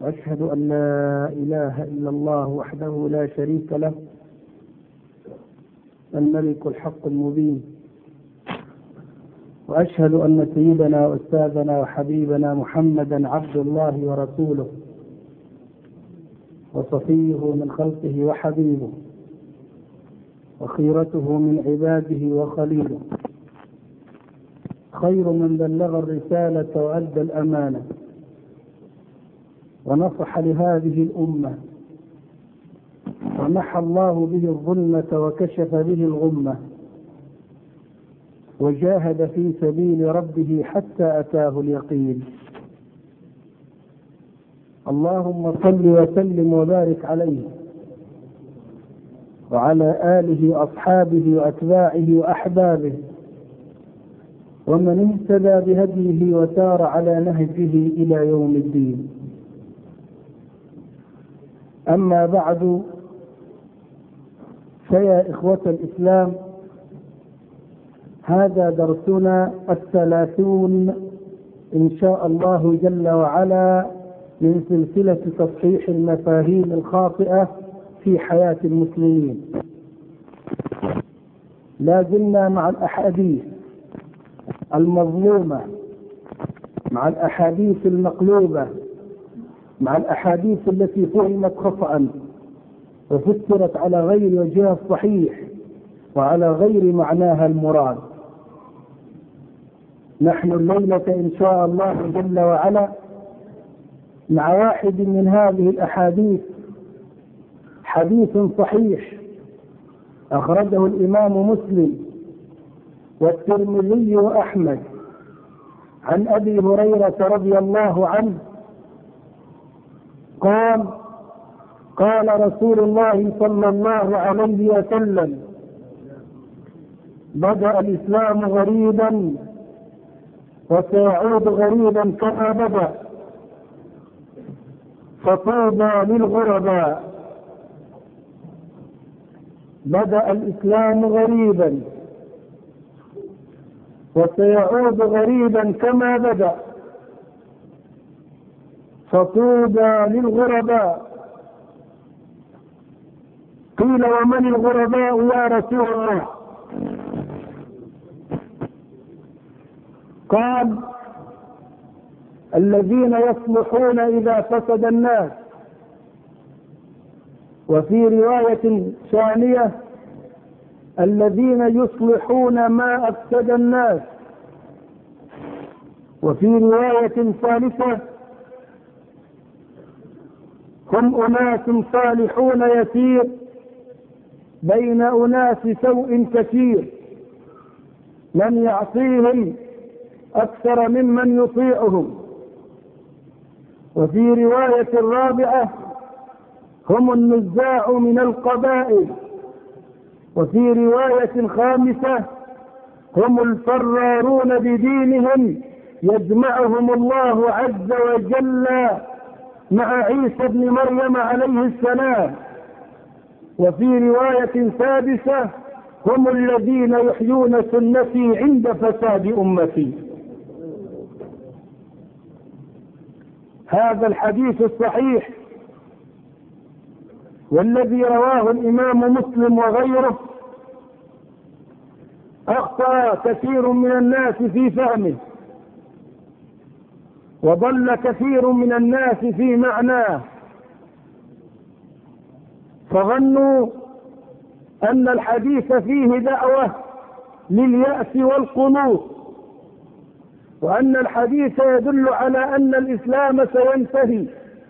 وأشهد أن لا إله إلا الله وحده لا شريك له الملك الحق المبين. وأشهد أن سيدنا وأستاذنا وحبيبنا محمدا عبد الله ورسوله وصفيه من خلقه وحبيبه وخيرته من عباده وخليله، خير من بلغ الرسالة وأدى الأمانة ونصح لهذه الأمة ومحى الله به الظلمة وكشف به الغمة وجاهد في سبيل ربه حتى أتاه اليقين. اللهم صل وسلم وبارك عليه وعلى آله وأصحابه وأتباعه وأحبابه ومن اهتدى بهديه وسار على نهجه إلى يوم الدين. أما بعد، فيا إخوة الإسلام، هذا درسنا 30 إن شاء الله جل وعلا من سلسلة تصحيح المفاهيم الخاطئة في حياة المسلمين. لا زلنا مع الأحاديث المظلومة، مع الأحاديث المقلوبة، مع الأحاديث التي فهمت خطأ وفسرت على غير وجهها الصحيح وعلى غير معناها المراد. نحن الليلة إن شاء الله جل وعلا مع واحد من هذه الأحاديث، حديث صحيح أخرجه الإمام مسلم والترمذي وأحمد عن أبي هريرة رضي الله عنه قال رسول الله صلى الله عليه وسلم: بدأ الإسلام غريبا وسيعود غريبا كما بدأ، فطوبى للغرباء. بدأ الإسلام غريبا وسيعود غريبا كما بدأ، فطوبى للغرباء. قيل: ومن الغرباء يا رسول الله؟ قال: الذين يصلحون إذا فسد الناس. وفي رواية ثانية: الذين يصلحون ما أفسد الناس. وفي رواية ثالثة: هم أناس صالحون يسير بين أناس سوء كثير، من يعصيهم أكثر ممن يطيعهم. وفي رواية رابعة: هم النزاع من القبائل. وفي رواية خامسة: هم الفرارون بدينهم يجمعهم الله عز وجل مع عيسى بن مريم عليه السلام. وفي رواية سادسة: هم الذين يحيون سنتي عند فساد أمتي. هذا الحديث الصحيح والذي رواه الإمام مسلم وغيره أخطأ كثير من الناس في فهمه، وضل كثير من الناس في معناه، فظنوا أن الحديث فيه دعوة لليأس والقنوط، وأن الحديث يدل على أن الإسلام سينتهي.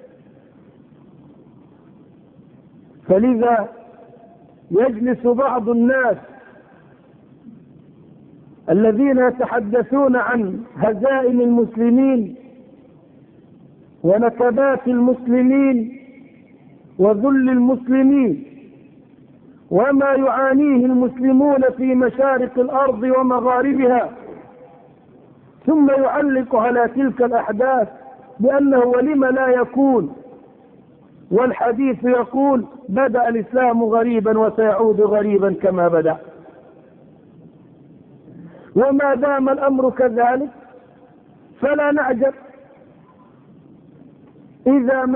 فلذا يجلس بعض الناس الذين يتحدثون عن هزائم المسلمين ونكبات المسلمين وذل المسلمين وما يعانيه المسلمون في مشارق الأرض ومغاربها، ثم يعلق على تلك الأحداث بأنه ولم لا يكون، والحديث يقول: بدأ الإسلام غريبا وسيعود غريبا كما بدأ. وما دام الأمر كذلك فلا نعجب، إذا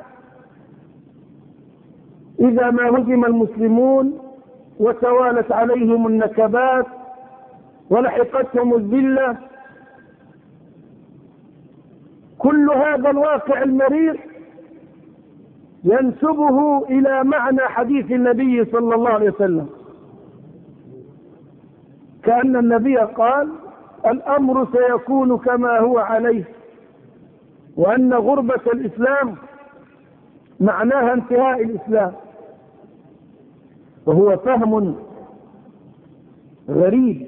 ما هزم المسلمون وتوالت عليهم النكبات ولحقتهم الذلة، كل هذا الواقع المرير ينسبه إلى معنى حديث النبي صلى الله عليه وسلم، كأن النبي قال: الأمر سيكون كما هو عليه، وأن غربة الإسلام معناها انتهاء الإسلام. وهو فهم غريب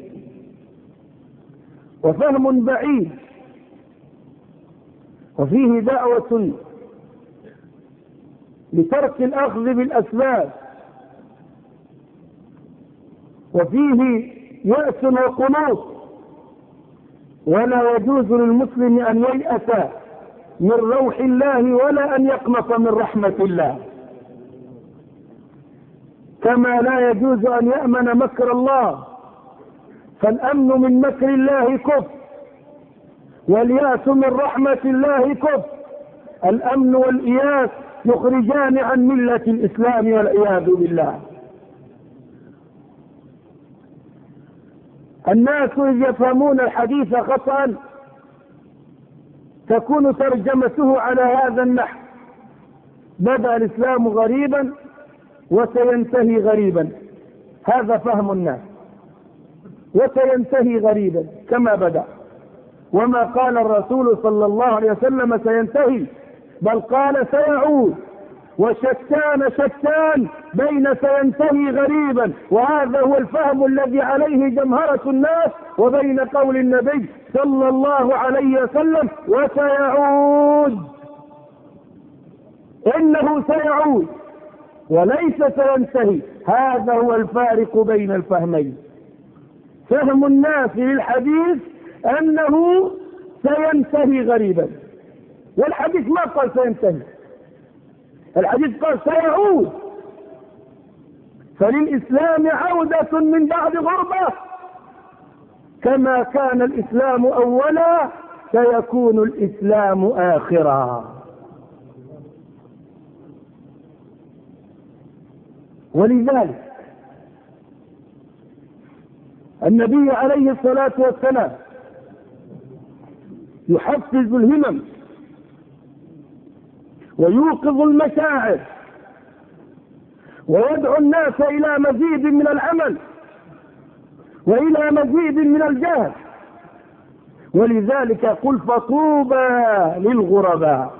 وفهم بعيد، وفيه دعوة لترك الأخذ بالأسباب، وفيه يأس وقنوط. ولا يجوز للمسلم أن ييأس من روح الله ولا أن يقنط من رحمة الله، كما لا يجوز أن يأمن مكر الله، فالأمن من مكر الله كفر، والياس من رحمة الله كفر. الأمن والإياس يخرجان عن ملة الإسلام والعياذ بالله. الناس إذ يفهمون الحديث خطأ تكون ترجمته على هذا النحو: بدأ الإسلام غريبا وسينتهي غريبا. هذا فهم الناس، وسينتهي غريبا كما بدأ. وما قال الرسول صلى الله عليه وسلم سينتهي، بل قال سيعود، شتان بين سينتهي غريبا، وهذا هو الفهم الذي عليه جمهرة الناس، وبين قول النبي صلى الله عليه وسلم: وسيعود. إنه سيعود وليس سينتهي. هذا هو الفارق بين الفهمين. فهم الناس للحديث أنه سينتهي غريبا، والحديث ما قال سينتهي، الحديث قال سيعود. فللإسلام عودة من بعد غربة، كما كان الإسلام أولا سيكون الإسلام آخرا. ولذلك النبي عليه الصلاة والسلام يحفز الهمم ويوقظ المشاعر ويدعو الناس إلى مزيد من العمل وإلى مزيد من الجهد. ولذلك قل: فطوبى للغرباء،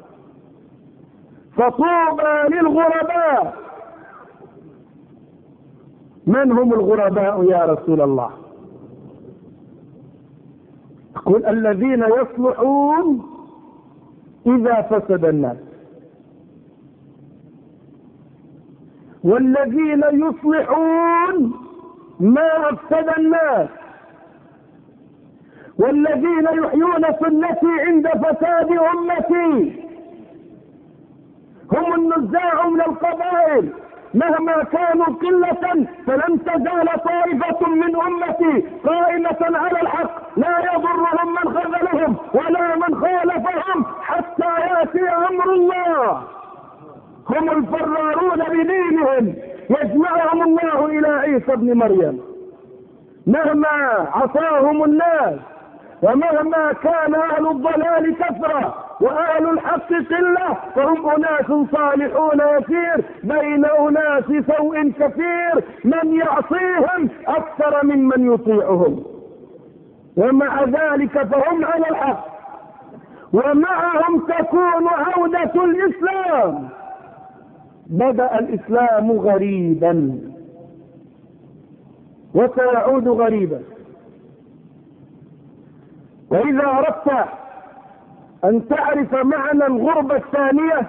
فطوبى للغرباء. من هم الغرباء يا رسول الله؟ قل: الذين يصلحون إذا فسد الناس، والذين يصلحون ما أفسد الناس، والذين يحيون سنتي عند فساد أمتي. هم النزاع من القبائل، مهما كانوا قلة فلن تزال طائفة من أمتي قائمة على الحق، لا يضرهم من خذلهم ولا من خالفهم حتى يأتي أمر الله. هم الفرارون بدينهم، يجمعهم الله إلى عيسى ابن مريم. مهما عصاهم الناس، ومهما كان أهل الضلال كثرة وأهل الحق قلة، فهم أناس صالحون يسير بين أناس سوء كثير، من يعصيهم أكثر ممن يطيعهم، ومع ذلك فهم على الحق، ومعهم تكون عودة الإسلام. بدأ الإسلام غريبا وسيعود غريبا. وإذا أردت أن تعرف معنى الغربة الثانية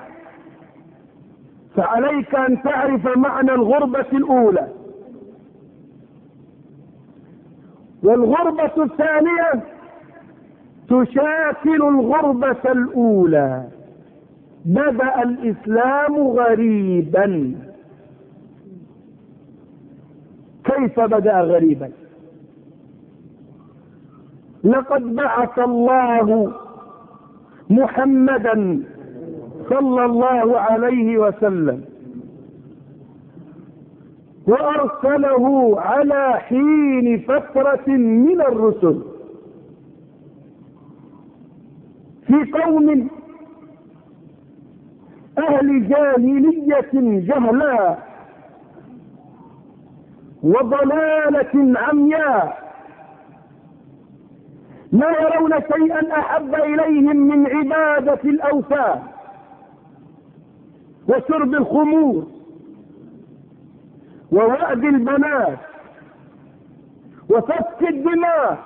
فعليك أن تعرف معنى الغربة الأولى. والغربة الثانية تشاكل الغربة الأولى. بدأ الإسلام غريبا. كيف بدأ غريبا؟ لقد بعث الله محمدا صلى الله عليه وسلم، وأرسله على حين فترة من الرسل في قوم أهل جاهلية جهلاء وضلالة عمياء، ما يرون شيئا أحب إليهم من عبادة الأوثان وشرب الخمور ووأد البنات وسفك الدماء.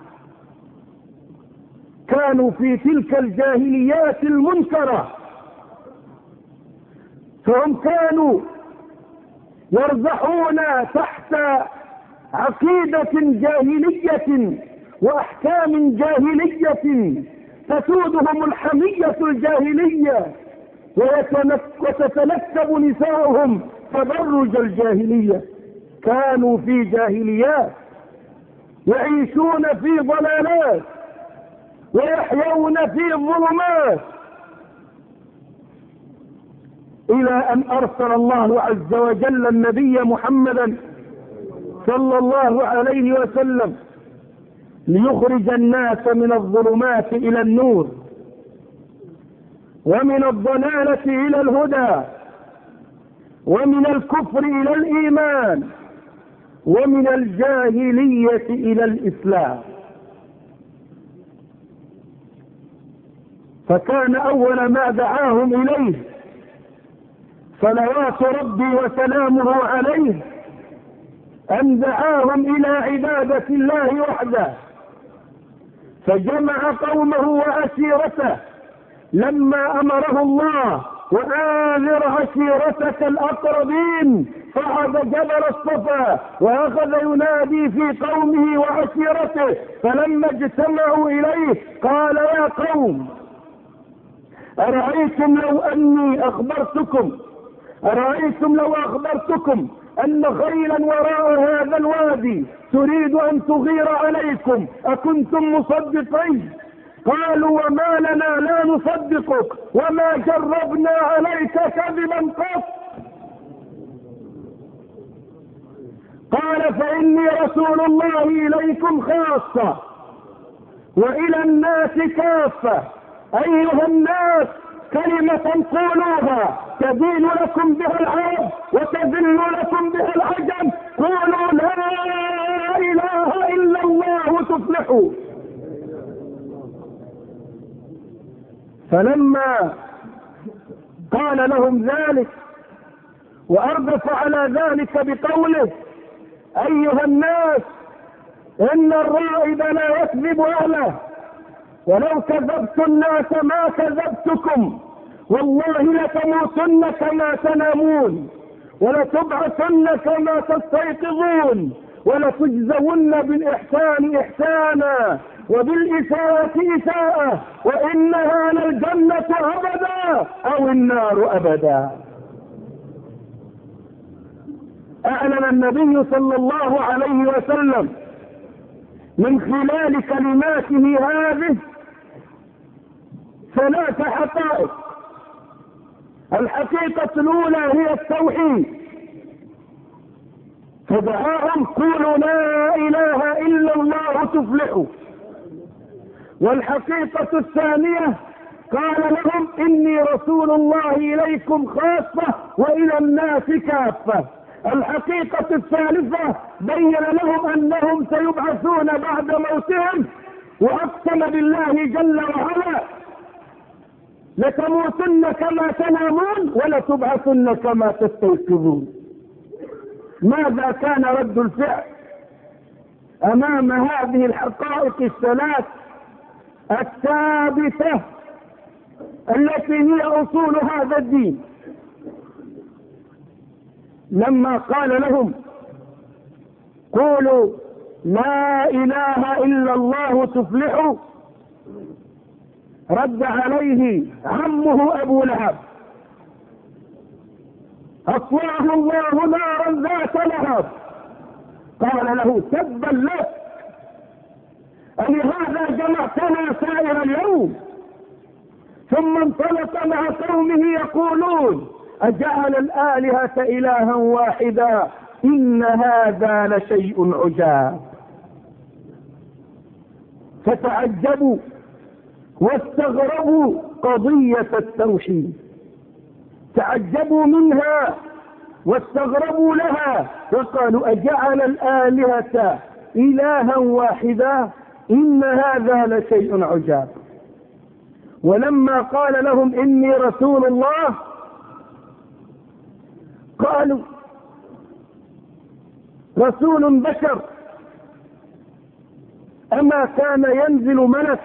كانوا في تلك الجاهليات المنكرة، فهم كانوا يرزحون تحت عقيدة جاهلية وأحكام جاهلية تسودهم الحمية الجاهلية، وتتنكب نساؤهم تبرج الجاهلية. كانوا في جاهليات يعيشون في ضلالات ويحيون في ظلمات، إلى أن أرسل الله عز وجل النبي محمدا صلى الله عليه وسلم ليخرج الناس من الظلمات إلى النور، ومن الضلالة إلى الهدى، ومن الكفر إلى الإيمان، ومن الجاهلية إلى الإسلام. فكان أول ما دعاهم إليه صلوات ربي وسلامه عليه أن دعاهم إلى عبادة الله وحده، فجمع قومه وعشيرته لما أمره الله وآذر عشيرتك الأقربين، صعد جبل الصفا وأخذ ينادي في قومه وعشيرته. فلما اجتمعوا إليه قال: يا قوم، أرأيتم لو أخبرتكم أن خيلا وراء هذا الوادي تريد أن تغير عليكم أكنتم مصدقين؟ قالوا: وما لنا لا نصدقك وما جربنا عليك كذبا قط. قال: فإني رسول الله إليكم خاصة وإلى الناس كافة. أيها الناس، كلمة قولوها تدين لكم بها العرب وتذل لكم بها العجم، قولوا لا إله إلا الله تفلحوا. فلما قال لهم ذلك وأردف على ذلك بقوله: أيها الناس، إن الرائد لا يكذب أهله، ولو كذبت الناس ما كذبتكم، والله لتموتن كما تنامون ولتبعثن كما تستيقظون ولتجزون بالإحسان إحسانا وبالإساءة إساءة، وإنها للجنة أبدا أو النار أبدا. أعلن النبي صلى الله عليه وسلم من خلال كلماته هذه 3 حقائق. الحقيقة الأولى هي التوحيد، فدعاهم: قولوا لا إله إلا الله تفلحوا. والحقيقة الثانية قال لهم: إني رسول الله إليكم خاصة وإلى الناس كافة. الحقيقة الثالثة بين لهم أنهم سيبعثون بعد موتهم، وأقسم بالله جل وعلا: لتموتن كما تنامون ولتبعثن كما تستيقظون. ماذا كان رد الفعل أمام هذه الحقائق الثلاث الثابتة التي هي أصول هذا الدين؟ لما قال لهم: قولوا لا إله إلا الله تفلحوا، رد عليه عمه أبو لهب: أطلعه الله نارا ذات لهب. قال له: تبا لك، ألهذا جمعتنا سائر اليوم؟ ثم انطلق مع قومه يقولون أجعل الآلهة إلها واحدا إن هذا لشيء عجاب. فتعجبوا واستغربوا قضية التوحيد، تعجبوا منها واستغربوا لها وقالوا أجعل الآلهة إلها واحدا إن هذا لشيء عجاب. ولما قال لهم إني رسول الله قالوا رسول بشر، أما كان ينزل ملك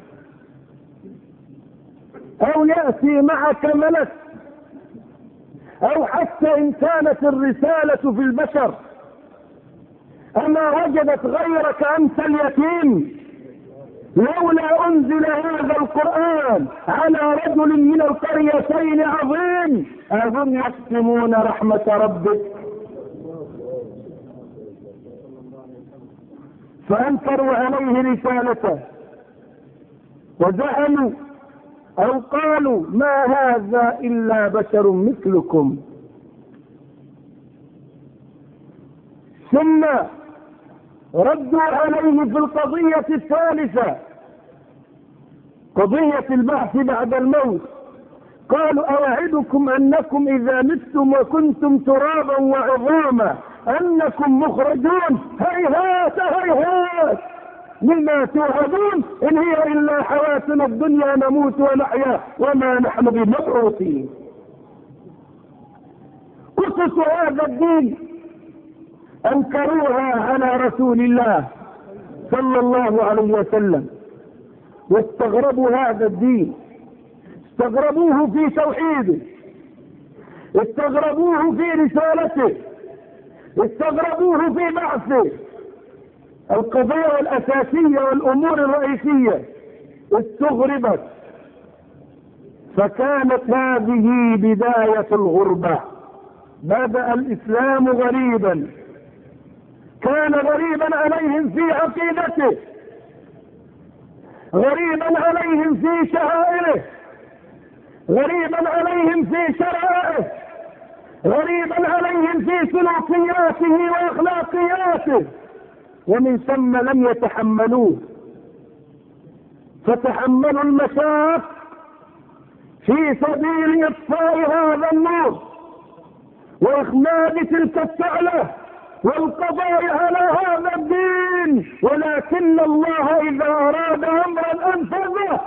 أو يأتي معك ملك أو حتى إن كانت الرسالة في البشر أما وجدت غيرك أنت اليتيم؟ لولا أنزل هذا القرآن على رجل من القريتين عظيم أهم يقسمون رحمة ربك. فأنكروا عليه رسالته وزعموا أو قالوا ما هذا إلا بشر مثلكم. ثم ردوا عليه في القضية الثالثة، قضية البعث بعد الموت. قالوا أوعدكم أنكم إذا متم وكنتم ترابا وعظاما أنكم مخرجون؟ هيهات هيهات مما توعدون، إن هي إلا حياتنا الدنيا نموت ونحيا وما نحن بمبعوثين. قصص هذا الدين أنكروها على رسول الله صلى الله عليه وسلم واستغربوا هذا الدين، استغربوه في توحيده، استغربوه في رسالته، استغربوه في بعثه. القضايا الأساسية والأمور الرئيسية استغربت، فكانت هذه بداية الغربة. بدأ الإسلام غريبا، كان غريبا عليهم في عقيدته، غريبا عليهم في شعائره، غريبا عليهم في شرائعه، غريبا عليهم في سلوكياته واخلاقياته، ومن ثم لم يتحملوه، فتحملوا المشاق في سبيل اطفاء هذا النور واخماد تلك الشعلة والقضاء على هذا الدين. ولكن الله اذا اراد امرا انفذه،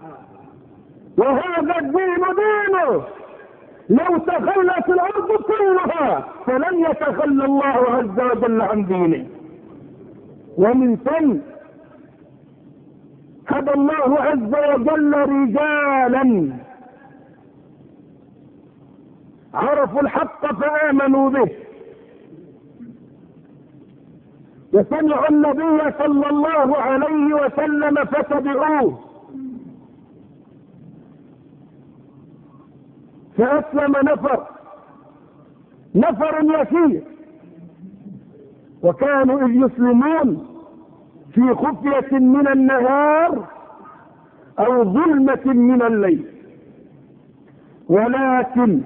وهذا الدين دينه. لو تخلت الارض كلها فلن يتخلى الله عز وجل عن دينه. ومن ثم هدى الله عز وجل رجالا عرفوا الحق فآمنوا به، وسمعوا النبي صلى الله عليه وسلم فتبعوه، فأسلم نفر يسير، وكانوا إذ يسلمون في خفية من النهار أو ظلمة من الليل. ولكن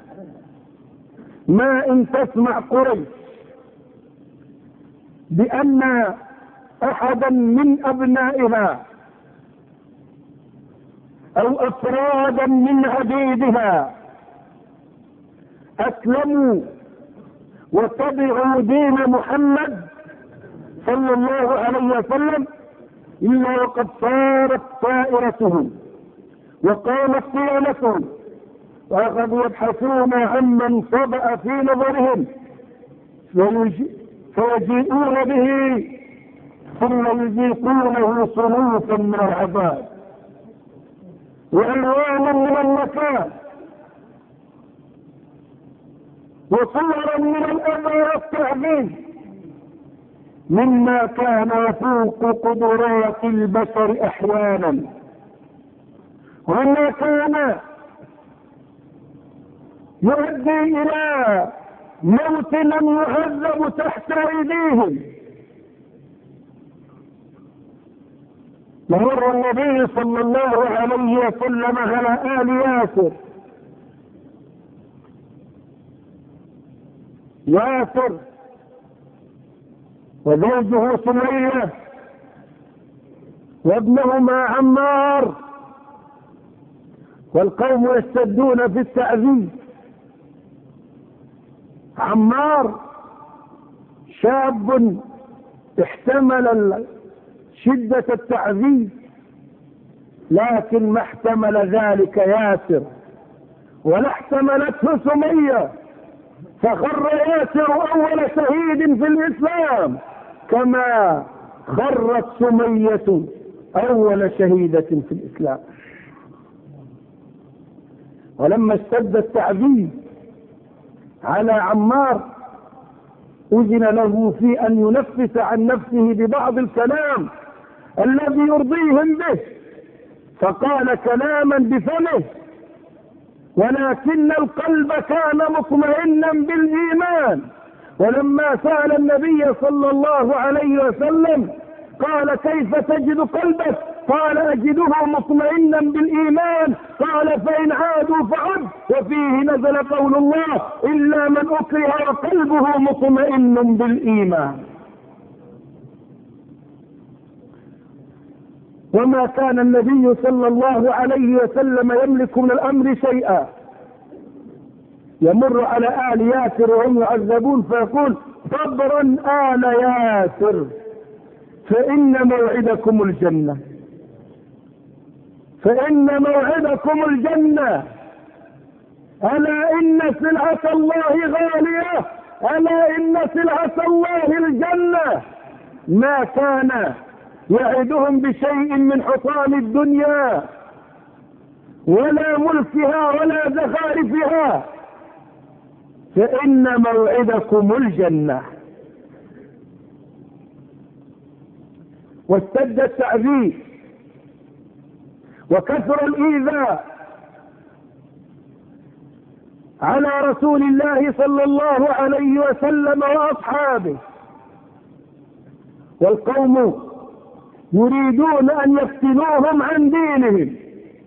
ما إن تسمع قريش بأن أحدا من أبنائها أو أفرادا من عبيدها أسلموا واتبعوا دين محمد صلى الله عليه وسلم إلا وقد صارت طائرتهم وقامت صيانتهم، وأخذوا يبحثون عمن صدأ في نظرهم فيجيئون به ثم يذيقونه صنوفا من العذاب وألوانا من المكان وصورا من الأذى والتعذيب مما كان يفوق قدرات البشر أحيانا، وما كان يؤدي إلى موت من يعذب تحت أيديهم. مر النبي صلى الله عليه وسلم على آل ياسر ياسر وزوجه سمية وابنهما عمار، والقوم يشتدون في التعذيب. عمار شاب احتمل شدة التعذيب، لكن ما احتمل ذلك ياسر ولا احتملته سمية، فخر ياسر أول شهيد في الإسلام كما خرت سمية أول شهيدة في الإسلام. ولما اشتد التعذيب على عمار أذن له في أن ينفس عن نفسه ببعض الكلام الذي يرضيهم به، فقال كلاما بفمه، ولكن القلب كان مطمئنا بالإيمان. ولما سأل النبي صلى الله عليه وسلم قال كيف تجد قلبك؟ قال أجده مطمئنا بالإيمان. قال فإن عادوا فعد. وفيه نزل قول الله إلا من أكره وقلبه مطمئن بالإيمان. وما كان النبي صلى الله عليه وسلم يملك من الأمر شيئا، يمر على آل ياسر وهم يعذبون فيقول صبرا آل ياسر فإن موعدكم الجنة، فإن موعدكم الجنة، ألا إن سلعة الله غالية، ألا إن سلعة الله الجنة. ما كان يعدهم بشيء من حطام الدنيا ولا ملكها ولا زخارفها، فإن موعدكم الجنة. واشتد التعذيب وكثر الإيذاء على رسول الله صلى الله عليه وسلم وأصحابه، والقوم يريدون أن يفتنوهم عن دينهم،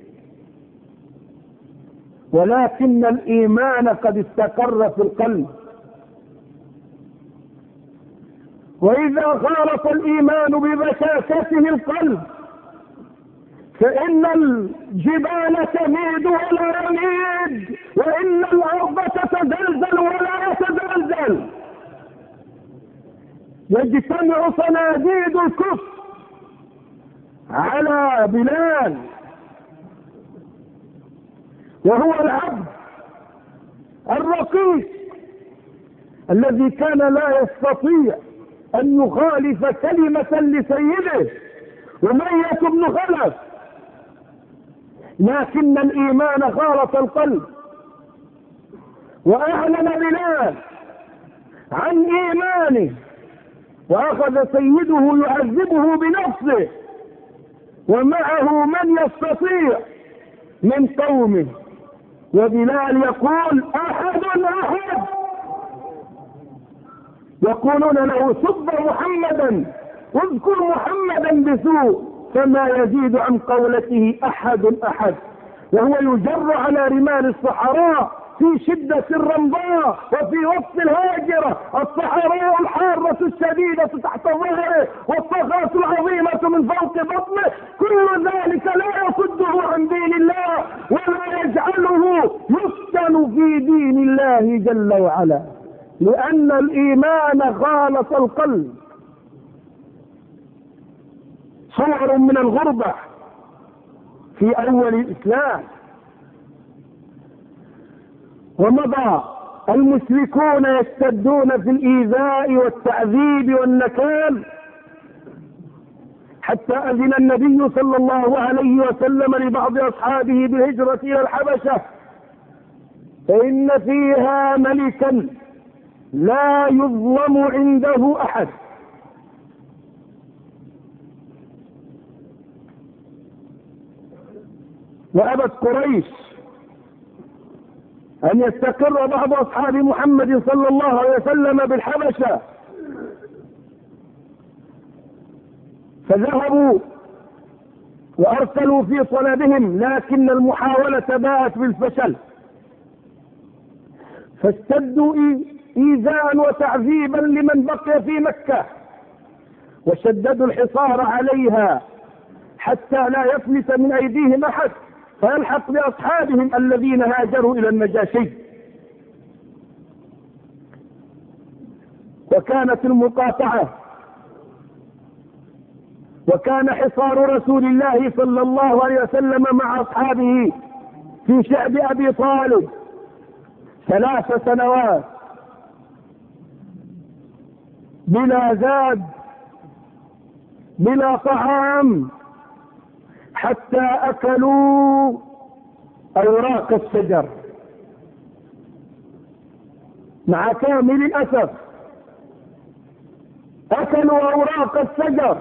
ولكن الإيمان قد استقر في القلب. وإذا خالط الإيمان ببشاشته القلب فإن الجبال تميد ولا يميد، وإن الأرض تتزلزل ولا تتزلزل. يجتمع صناديد الكفر على بلال وهو العبد الرقيق الذي كان لا يستطيع أن يخالف كلمة لسيده أمية بن خلف، لكن الإيمان خالط القلب وأعلن بلال عن إيمانه، وأخذ سيده يعذبه بنفسه ومعه من يستطيع من قومه، وبلال يقول أحد أحد، يقولون له سب محمدا واذكر محمدا بسوء، فما يزيد عن قولته أحد أحد، وهو يجر على رمال الصحراء في شدة الرمضاء وفي وقت الهاجرة، الصحراء الحارة الشديدة تحت ظهره والصخرة العظيمة من فوق بطنه، كل ذلك لا يصده عن دين الله ولا يجعله يفتن في دين الله جل وعلا، لأن الإيمان خالط القلب. صور من الغربة في أول الإسلام. ومضى المشركون يشتدون في الإيذاء والتعذيب والنكال حتى أذن النبي صلى الله عليه وسلم لبعض أصحابه بالهجرة إلى الحبشة، فإن فيها ملكا لا يظلم عنده أحد. وأبت قريش أن يستقر بعض أصحاب محمد صلى الله عليه وسلم بالحبشة، فذهبوا وأرسلوا في طلبهم، لكن المحاولة باءت بالفشل، فاشتدوا إيذاء وتعذيبا لمن بقي في مكة، وشددوا الحصار عليها حتى لا يفلت من أيديهم أحد فيلحق بأصحابهم الذين هاجروا إلى النجاشي. وكانت المقاطعة وكان حصار رسول الله صلى الله عليه وسلم مع أصحابه في شعب أبي طالب 3 سنوات بلا زاد بلا طعام، حتى أكلوا أوراق الشجر مع كامل الأسف. أكلوا أوراق الشجر،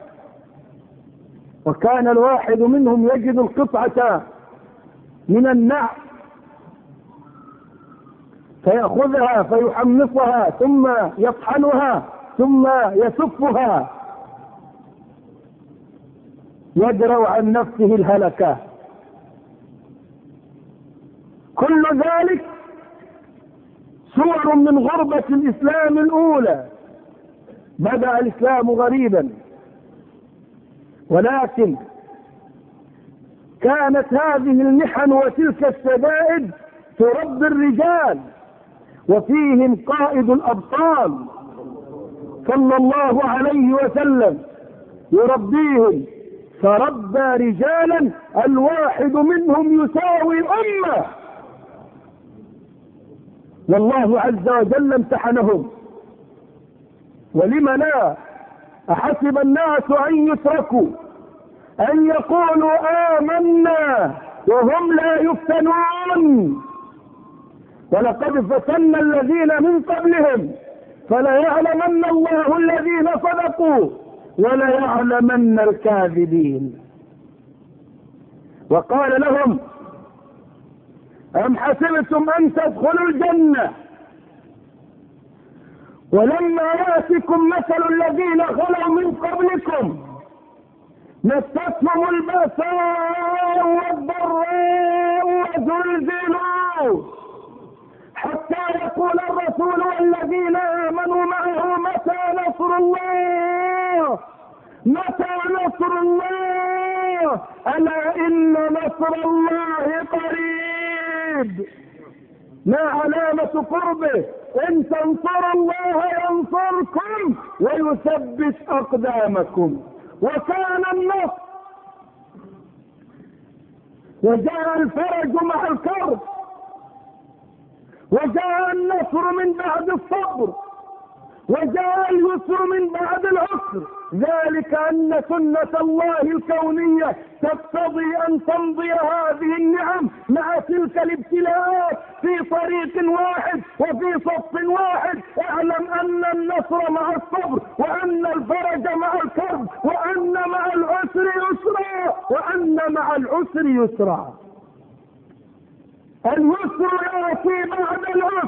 وكان الواحد منهم يجد القطعة من النعم فيأخذها فيحمصها ثم يطحنها ثم يسفها، يدرأ عن نفسه الهلكة. كل ذلك صور من غربة الإسلام الأولى. بدأ الإسلام غريبا، ولكن كانت هذه المحن وتلك الشدائد تربي الرجال، وفيهم قائد الأبطال صلى الله عليه وسلم يربيهم، فربى رجالا الواحد منهم يساوي الأمة. والله عز وجل امتحنهم. ولم لا؟ أحسب الناس أن يتركوا أن يقولوا آمنا وهم لا يفتنون؟ ولقد فتنا الذين من قبلهم فليعلمن الله الذين صدقوا وليعلمن الكاذبين. وقال لهم: أم حسبتم أن تدخلوا الجنة ولما يأتكم مثل الذين خلوا من قبلكم مستهم البأساء والضراء وزلزلوا حتى يقول الرسول والذين آمنوا معه متى نصر الله متى نصر الله ألا إن نصر الله قريب. ما علامة قربه؟ إن تنصروا الله ينصركم ويثبت أقدامكم. وكان النصر وجاء الفرج مع الكرب، وجاء النصر من بعد الصبر، وجاء اليسر من بعد العسر. ذلك أن سنة الله الكونية تقتضي أن تمضي هذه النعم مع تلك الابتلاءات في طريق واحد وفي صف واحد. اعلم أن النصر مع الصبر، وأن الفرج مع الكرب، وأن مع العسر يسرا، وأن مع العسر يسرا. اليسر يأتي بعد العسر،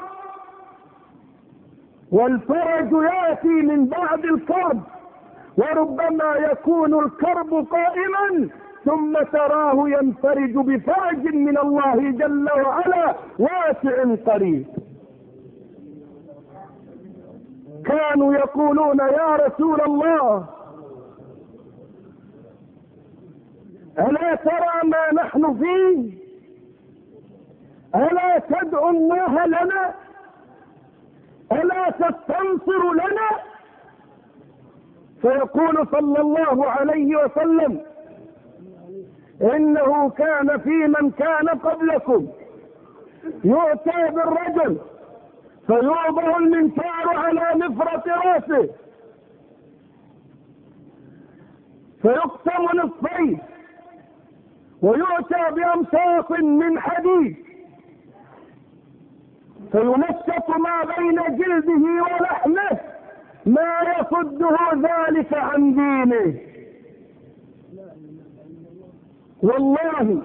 والفرج يأتي من بعد الكرب. وربما يكون الكرب قائما ثم تراه ينفرج بفرج من الله جل وعلا واسع قريب. كانوا يقولون: يا رسول الله، ألا ترى ما نحن فيه؟ ألا تدعو الله لنا؟ ألا تستنصر لنا؟ فيقول صلى الله عليه وسلم: إنه كان في من كان قبلكم يؤتى بالرجل فيوضع المنشار على مفرق راسه فيقسم نصفين ويؤتى بأمصاص من حديد فيمشط ما بين جلده ولحمه ما يصده ذلك عن دينه. والله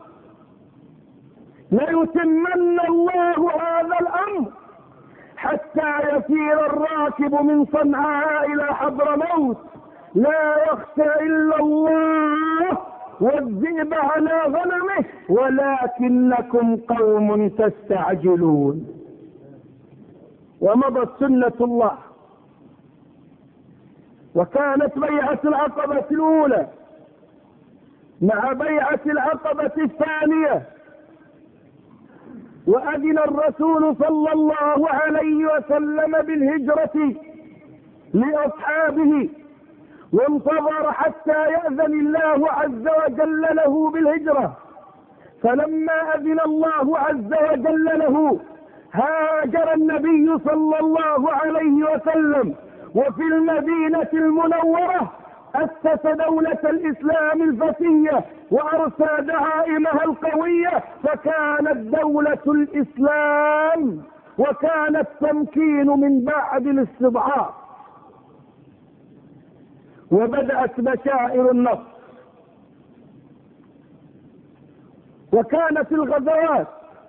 ليتمن الله هذا الأمر حتى يسير الراكب من صنعاء إلى حضرموت لا يخشى إلا الله والذئب على غنمه ولكنكم قوم تستعجلون. ومضت سنة الله. وكانت بيعة العقبة الأولى مع بيعة العقبة الثانية، وأذن الرسول صلى الله عليه وسلم بالهجرة لأصحابه، وانتظر حتى يأذن الله عز وجل له بالهجرة. فلما أذن الله عز وجل له هاجر النبي صلى الله عليه وسلم، وفي المدينة المنورة أسس دولة الإسلام الفتية وأرسى دعائمها القوية، فكانت دولة الإسلام وكان التمكين من بعد الاستضعاف، وبدأت بشائر النصر. وكانت الغزوات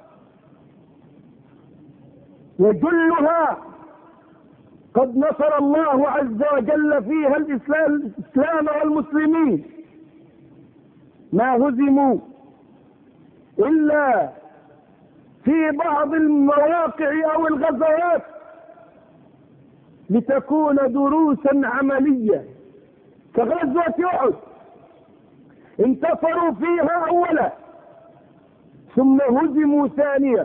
وجلها قد نصر الله عز وجل فيها الإسلام والمسلمين، ما هزموا إلا في بعض المواقع أو الغزوات لتكون دروسا عملية، كغزوة أحد انتصروا فيها أولا ثم هزموا ثانيا،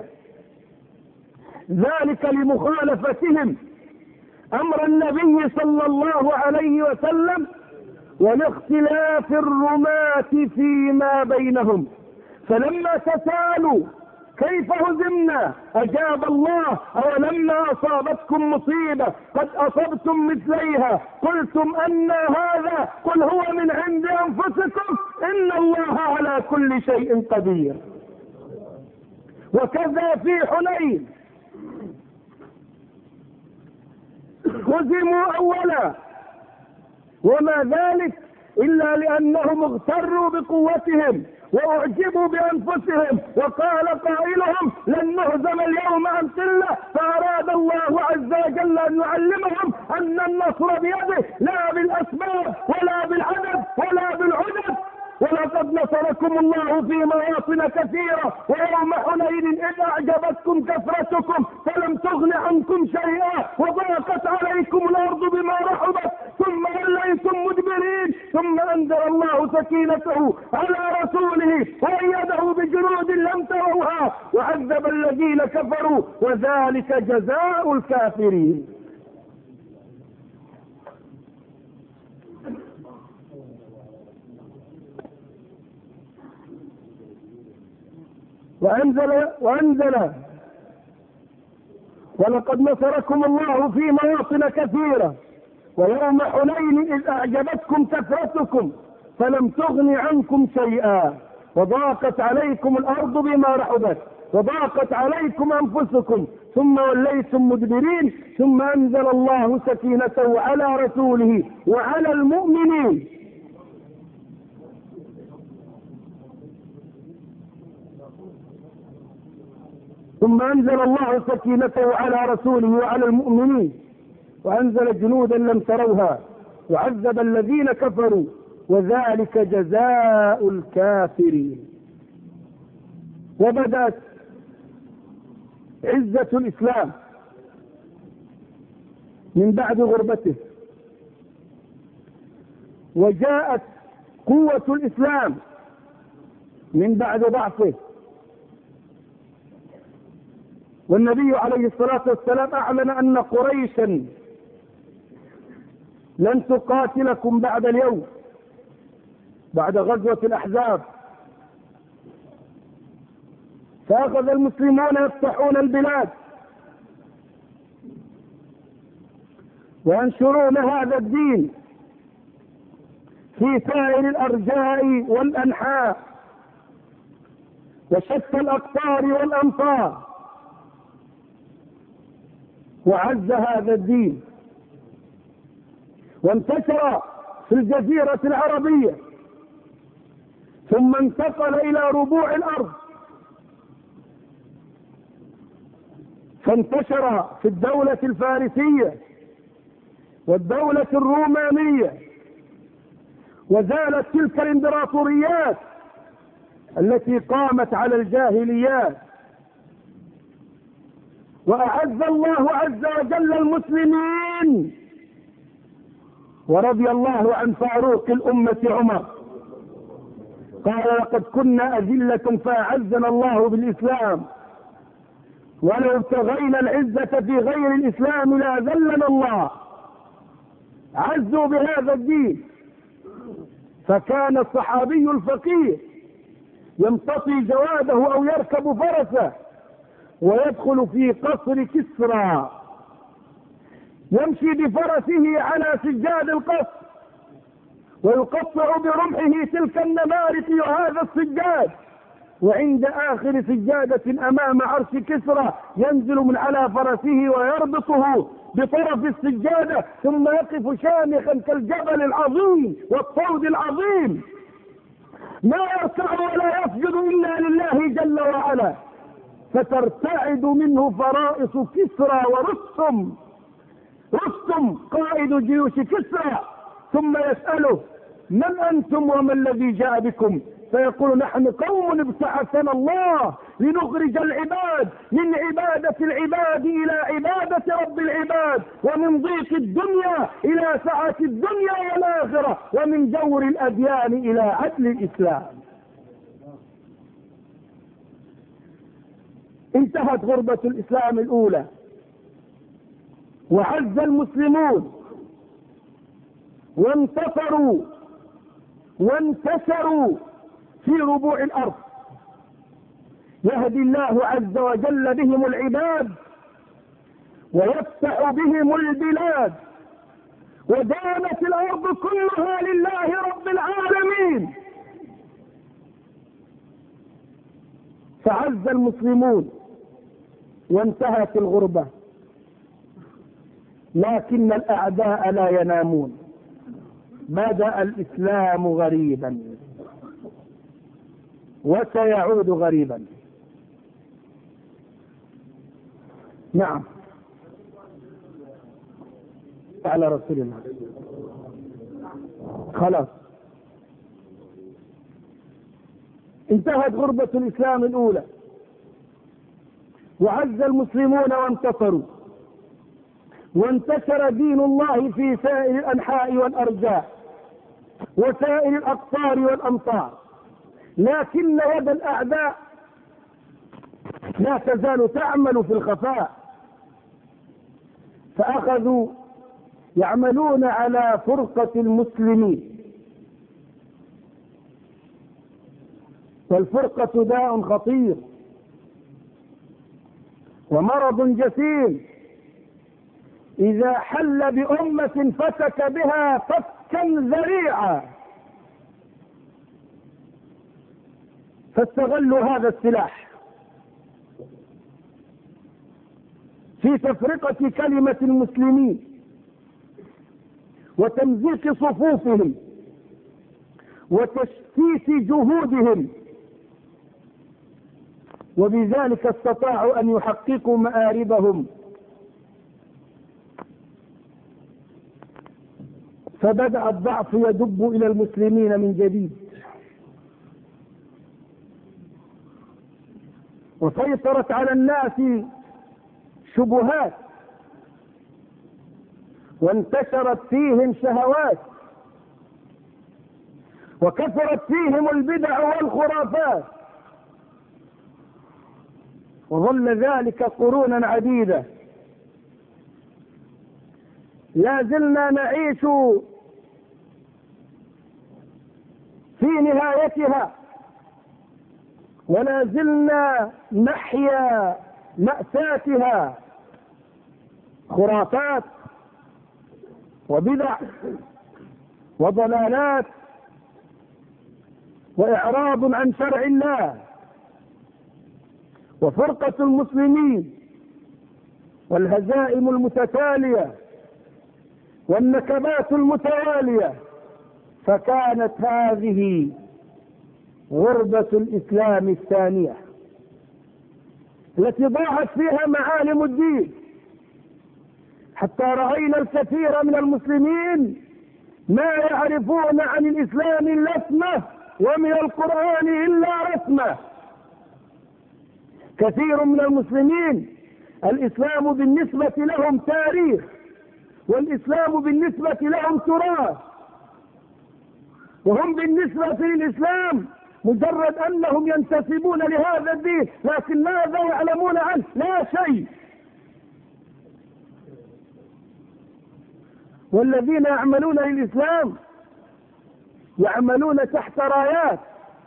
ذلك لمخالفتهم أمر النبي صلى الله عليه وسلم ولاختلاف الرماة فيما بينهم. فلما تساءلوا كيف هزمنا أجاب الله: أولما أصابتكم مصيبة قد أصبتم مثليها قلتم أن هذا قل هو من عند أنفسكم إن الله على كل شيء قدير. وكذا في حنين هزموا أولا، وما ذلك إلا لأنهم اغتروا بقوتهم وأعجبوا بأنفسهم، وقال قائلهم لن نهزم اليوم عن قلة، فأراد الله عز وجل أن يعلمهم أن النصر بيده لا بالأسباب ولا بالعدد ولا بالعدد. ولقد نصركم الله في مواطن كثيرة ويوم حنين إذ أعجبتكم كثرتكم فلم تغن عنكم شيئا وضاقت عليكم الأرض بما رحبت ثم وليتم مدبرين، ثم أنزل الله سكينته على رسوله وأيده بجنود لم تروها وعذب الذين كفروا وذلك جزاء الكافرين. وأنزل ولقد نصركم الله في مواطن كثيرة ويوم حنين إذ أعجبتكم كثرتكم فلم تغن عنكم شيئا وضاقت عليكم الأرض بما رحبت وضاقت عليكم أنفسكم ثم وليتم مدبرين، ثم أنزل الله سكينته على رسوله وعلى المؤمنين ثم أنزل الله سكينته على رسوله وعلى المؤمنين وأنزل جنودا لم تروها وعذب الذين كفروا وذلك جزاء الكافرين. وبدأت عزة الإسلام من بعد غربته، وجاءت قوة الإسلام من بعد ضعفه. والنبي عليه الصلاة والسلام أعلن أن قريشا لن تقاتلكم بعد اليوم، بعد غزوة الأحزاب. فأخذ المسلمون يفتحون البلاد وينشرون هذا الدين في سائر الأرجاء والأنحاء وشتى الأقطار والأمطار، وعز هذا الدين وانتشر في الجزيرة العربية ثم انتقل إلى ربوع الأرض، فانتشر في الدولة الفارسية والدولة الرومانية، وزالت تلك الامبراطوريات التي قامت على الجاهليات، وأعز الله عز وجل المسلمين، ورضي الله عن فاروق الأمة عمر قال: لقد كنا أذلة فأعزنا الله بالإسلام، ولو ابتغينا العزة في غير الإسلام لأذلنا الله. عزوا بهذا الدين. فكان الصحابي الفقير يمتطي جواده أو يركب فرسه ويدخل في قصر كسرى، يمشي بفرسه على سجاد القصر ويقطع برمحه تلك النمارق وهذا السجاد، وعند آخر سجادة أمام عرش كسرى ينزل من على فرسه ويربطه بطرف السجادة، ثم يقف شامخا كالجبل العظيم والطود العظيم، لا يركع ولا يسجد إلا لله جل وعلا، فترتعد منه فرائص كسرى ورستم قائد جيوش كسرى، ثم يسأله: من أنتم وما الذي جاء بكم؟ فيقول: نحن قوم ابتعثنا الله لنخرج العباد من عبادة العباد إلى عبادة رب العباد، ومن ضيق الدنيا إلى سعة الدنيا والآخرة، ومن جور الأديان إلى عدل الإسلام. انتهت غربة الإسلام الأولى، وعز المسلمون وانتصروا وانتشروا في ربوع الأرض، يهدي الله عز وجل بهم العباد ويفتح بهم البلاد، ودانت الأرض كلها لله رب العالمين. فعز المسلمون وانتهت الغربة، لكن الأعداء لا ينامون. بدأ الإسلام غريبا وسيعود غريبا. نعم، على رسول الله. خلاص، انتهت غربة الإسلام الأولى، وعز المسلمون وانتصروا، وانتشر دين الله في سائر الأنحاء والأرجاء وسائر الأقطار والأمطار، لكن يد الأعداء لا تزال تعمل في الخفاء، فأخذوا يعملون على فرقة المسلمين، والفرقة داء خطير ومرض جسيم، إذا حل بأمة فتك بها فكا ذريعا، فاستغلوا هذا السلاح في تفرقة كلمة المسلمين وتمزيق صفوفهم وتشتيت جهودهم، وبذلك استطاعوا أن يحققوا مآربهم. فبدأ الضعف يدب إلى المسلمين من جديد، وسيطرت على الناس شبهات، وانتشرت فيهم شهوات، وكثرت فيهم البدع والخرافات، وظل ذلك قرونا عديدة. لا زلنا نعيش في نهايتها، ولا زلنا نحيا مأساتها، خرافات وبدع وضلالات وإعراض عن شرع الله. وفرقة المسلمين والهزائم المتتالية والنكبات المتوالية، فكانت هذه غربة الإسلام الثانية التي ضاعت فيها معالم الدين، حتى رأينا الكثير من المسلمين ما يعرفون عن الإسلام إلا اسمه، ومن القرآن إلا رسمه. كثير من المسلمين الإسلام بالنسبة لهم تاريخ، والإسلام بالنسبة لهم تراث، وهم بالنسبة للإسلام مجرد أنهم ينتسبون لهذا الدين، لكن ماذا يعلمون عنه؟ لا شيء. والذين يعملون للإسلام يعملون تحت رايات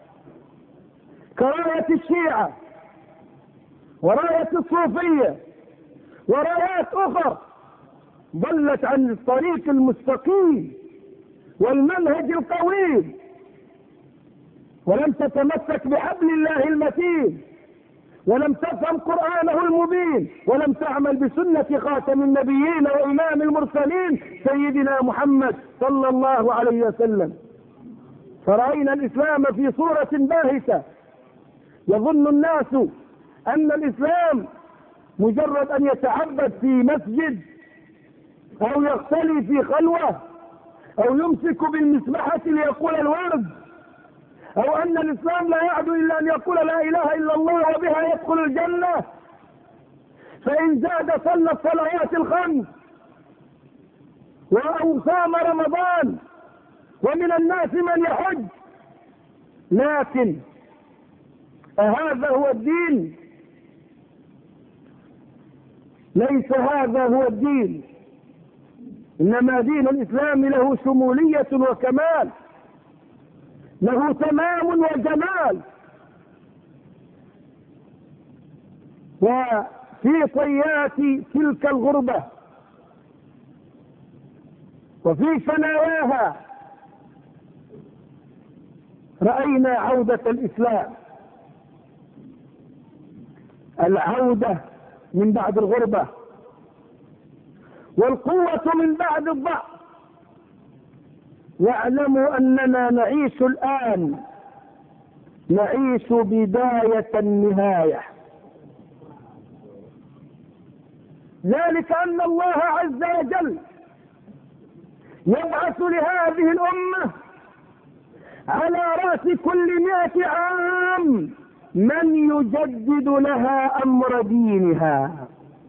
كراية الشيعة وراية الصوفية ورايات أخرى ضلت عن الطريق المستقيم والمنهج القويم، ولم تتمسك بحبل الله المتين، ولم تفهم قرآنه المبين، ولم تعمل بسنة خاتم النبيين وإمام المرسلين سيدنا محمد صلى الله عليه وسلم. فرأينا الإسلام في صورة باهتة. يظن الناس أن الإسلام مجرد أن يتعبد في مسجد أو يختلي في خلوة أو يمسك بالمسبحة ليقول الورد، أو أن الإسلام لا يعدو إلا أن يقول لا إله إلا الله وبها يدخل الجنة، فإن زاد صلى الصلوات الخمس أو صام رمضان، ومن الناس من يحج. لكن أهذا هو الدين؟ ليس هذا هو الدين، إنما دين الإسلام له شمولية وكمال، له تمام وجمال. وفي طيات تلك الغربة وفي ثناياها رأينا عودة الإسلام، العودة من بعد الغربة، والقوة من بعد الضعف. واعلموا أننا نعيش الآن، نعيش بداية النهاية. ذلك أن الله عز وجل يبعث لهذه الأمة على رأس كل 100 عام من يجدد لها أمر دينها.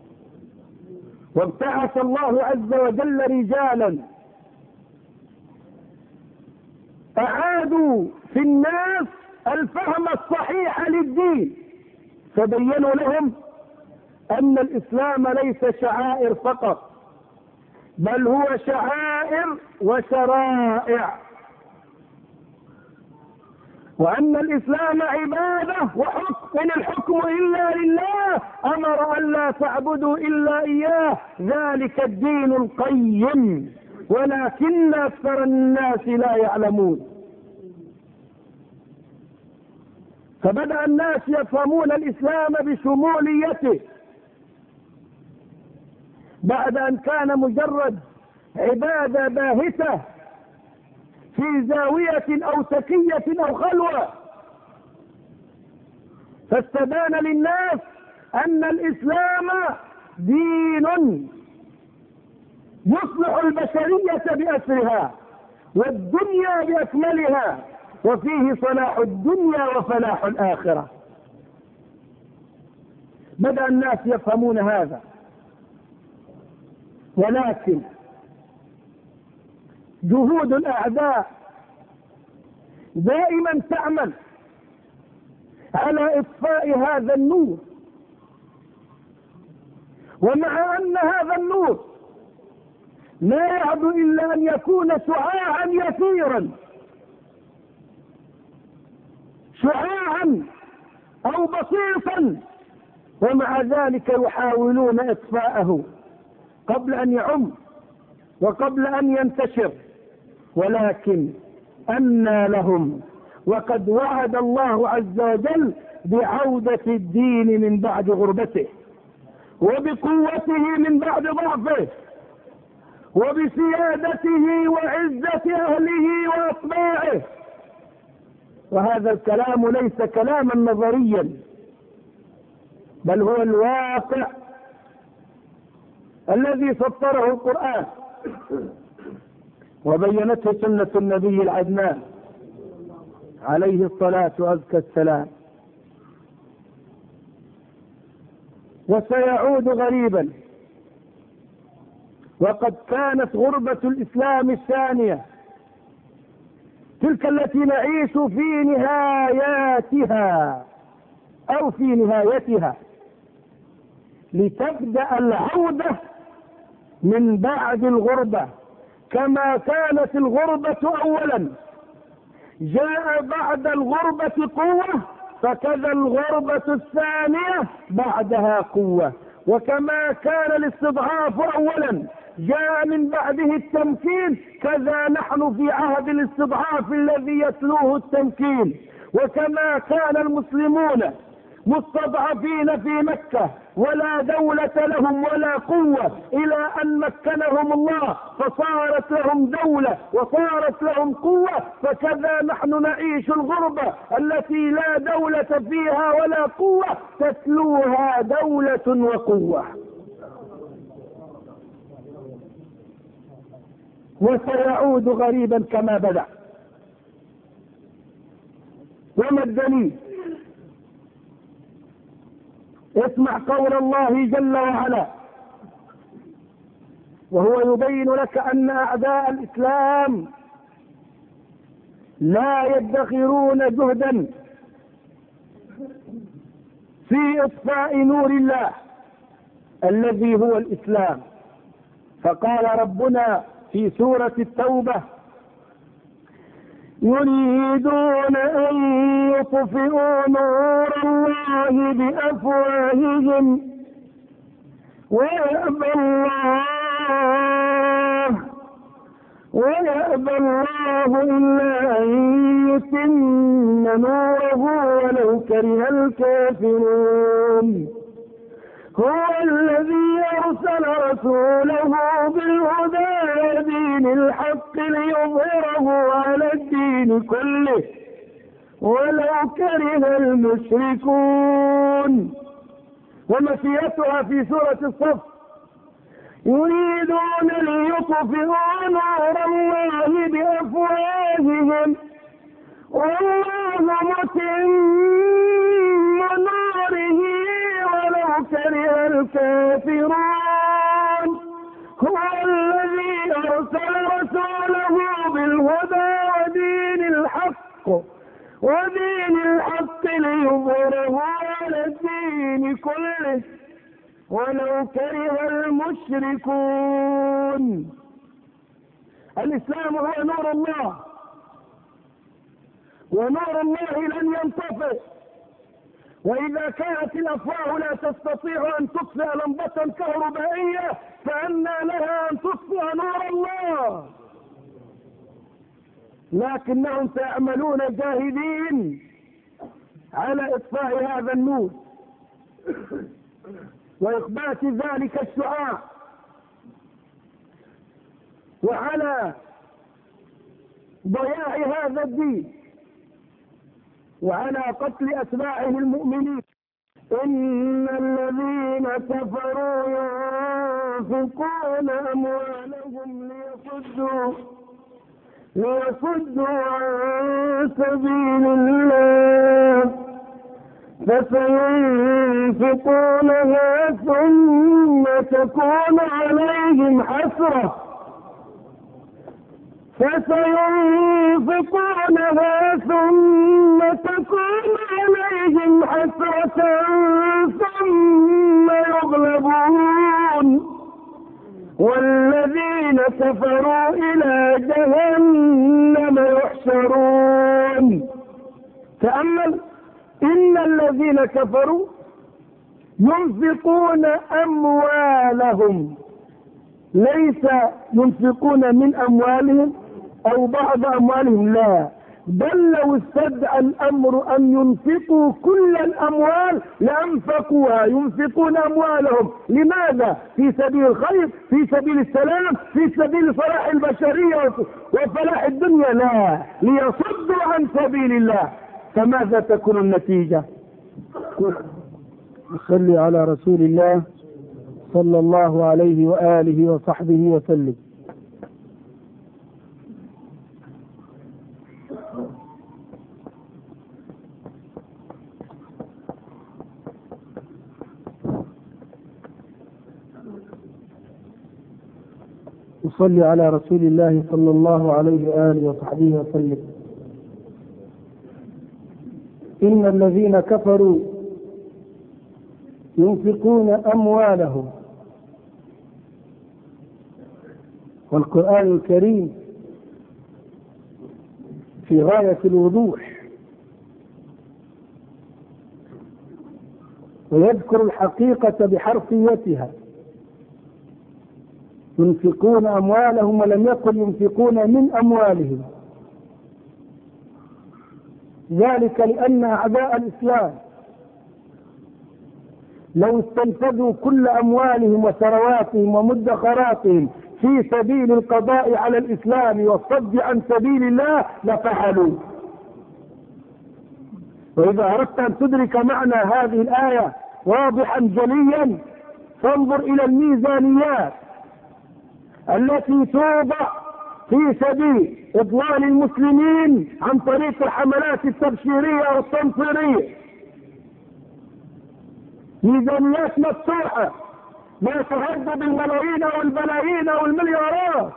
وابتعث الله عز وجل رجالا أعادوا في الناس الفهم الصحيح للدين، فبينوا لهم أن الإسلام ليس شعائر فقط، بل هو شعائر وشرائع، وأن الإسلام عبادة وحكم، إن الحكم إلا لله، أمر أن لا تعبدوا إلا إياه، ذلك الدين القيم، ولكن أكثر الناس لا يعلمون. فبدأ الناس يفهمون الإسلام بشموليته، بعد أن كان مجرد عبادة باهتة في زاوية أو تكية أو خلوة. فاستبان للناس أن الإسلام دين يصلح البشرية بأسرها والدنيا بأكملها، وفيه صلاح الدنيا وفلاح الآخرة. بدأ الناس يفهمون هذا، ولكن جهود الأعداء دائما تعمل على إطفاء هذا النور، ومع أن هذا النور لا يعد إلا أن يكون شعاعا يسيرا، شعاعا أو بسيطا، ومع ذلك يحاولون إطفاءه قبل أن يعم وقبل أن ينتشر. ولكن أنى لهم، وقد وعد الله عز وجل بعودة الدين من بعد غربته، وبقوته من بعد ضعفه، وبسيادته وعزة أهله وأطباعه. وهذا الكلام ليس كلاما نظريا، بل هو الواقع الذي سطره القرآن وبينته سنة النبي العدنان عليه الصلاة وأزكى السلام. وسيعود غريبا. وقد كانت غربة الإسلام الثانية تلك التي نعيش في نهاياتها أو في نهايتها، لتبدأ العودة من بعد الغربة. كما كانت الغربة أولا جاء بعد الغربة قوة، فكذا الغربة الثانية بعدها قوة. وكما كان الاستضعاف أولا جاء من بعده التمكين، كذا نحن في عهد الاستضعاف الذي يتلوه التمكين. وكما كان المسلمون مستضعفين في مكة ولا دولة لهم ولا قوة إلى أن مكنهم الله فصارت لهم دولة وصارت لهم قوة، فكذا نحن نعيش الغربة التي لا دولة فيها ولا قوة تتلوها دولة وقوة. وسيعود غريبا كما بدأ. وما الدليل؟ اسمع قول الله جل وعلا وهو يبين لك أن أعداء الإسلام لا يدخرون جهدا في إطفاء نور الله الذي هو الإسلام. فقال ربنا في سورة التوبة: يريدون أن يطفئوا نور الله بأفواههم ويأبى الله إلا أن يتم نوره ولو كره الكافرون. هو الذي أرسل رسوله بالهدى ودين الحق ليظهره على الدين كله ولو كره المشركون. ومشيئتها في سورة الصف: يريدون ليطفئوا نور الله بأفواههم والله متم نوره ولو كره الكافرون. هو الذي أرسل رسوله بالهدى ودين الحق ليظهره على الدين كله ولو كره المشركون. الإسلام هو نور الله، ونور الله لن ينطفئ. وإذا كانت الأفواه لا تستطيع أن تطفئ لمبة كهربائية فأنى لها أن تطفئ نور الله. لكنهم سيعملون جاهدين على إطفاء هذا النور وإخبات ذلك الشعاع، وعلى ضياع هذا الدين، وعلى قتل أتباعه المؤمنين. إن الذين كفروا ينفقون أموالهم ليصدوا عن سبيل الله فسينفقونها ثم تكون عليهم حسرة ثم يغلبون والذين كفروا إلى جهنم يحشرون. تأمل: إن الذين كفروا ينفقون أموالهم، ليس ينفقون من أموالهم أو بعض أموالهم، لا، بل لو استدعى الأمر أن ينفقوا كل الأموال لأنفقوها. ينفقون أموالهم لماذا؟ في سبيل الخير، في سبيل السلام، في سبيل صلاح البشرية وفلاح الدنيا، لا، ليصدوا عن سبيل الله. فماذا تكون النتيجة؟ صلي على رسول الله صلى الله عليه وآله وصحبه وسلم. أصلي على رسول الله صلى الله عليه وآله وصحبه وسلم. إن الذين كفروا ينفقون أموالهم، والقرآن الكريم في غاية الوضوح، ويذكر الحقيقة بحرفيتها. ينفقون أموالهم، ولم يقل ينفقون من أموالهم، ذلك لأن أعداء الإسلام لو استنفذوا كل أموالهم وثرواتهم ومدخراتهم في سبيل القضاء على الإسلام والصد عن سبيل الله لفعلوا. وإذا أردت أن تدرك معنى هذه الآية واضحا جليا فانظر إلى الميزانيات التي توضع في سبيل إضلال المسلمين عن طريق الحملات التبشيرية والتنصيرية. ميزانيات مفتوحة لا تهد بالملايين والبلايين والمليارات،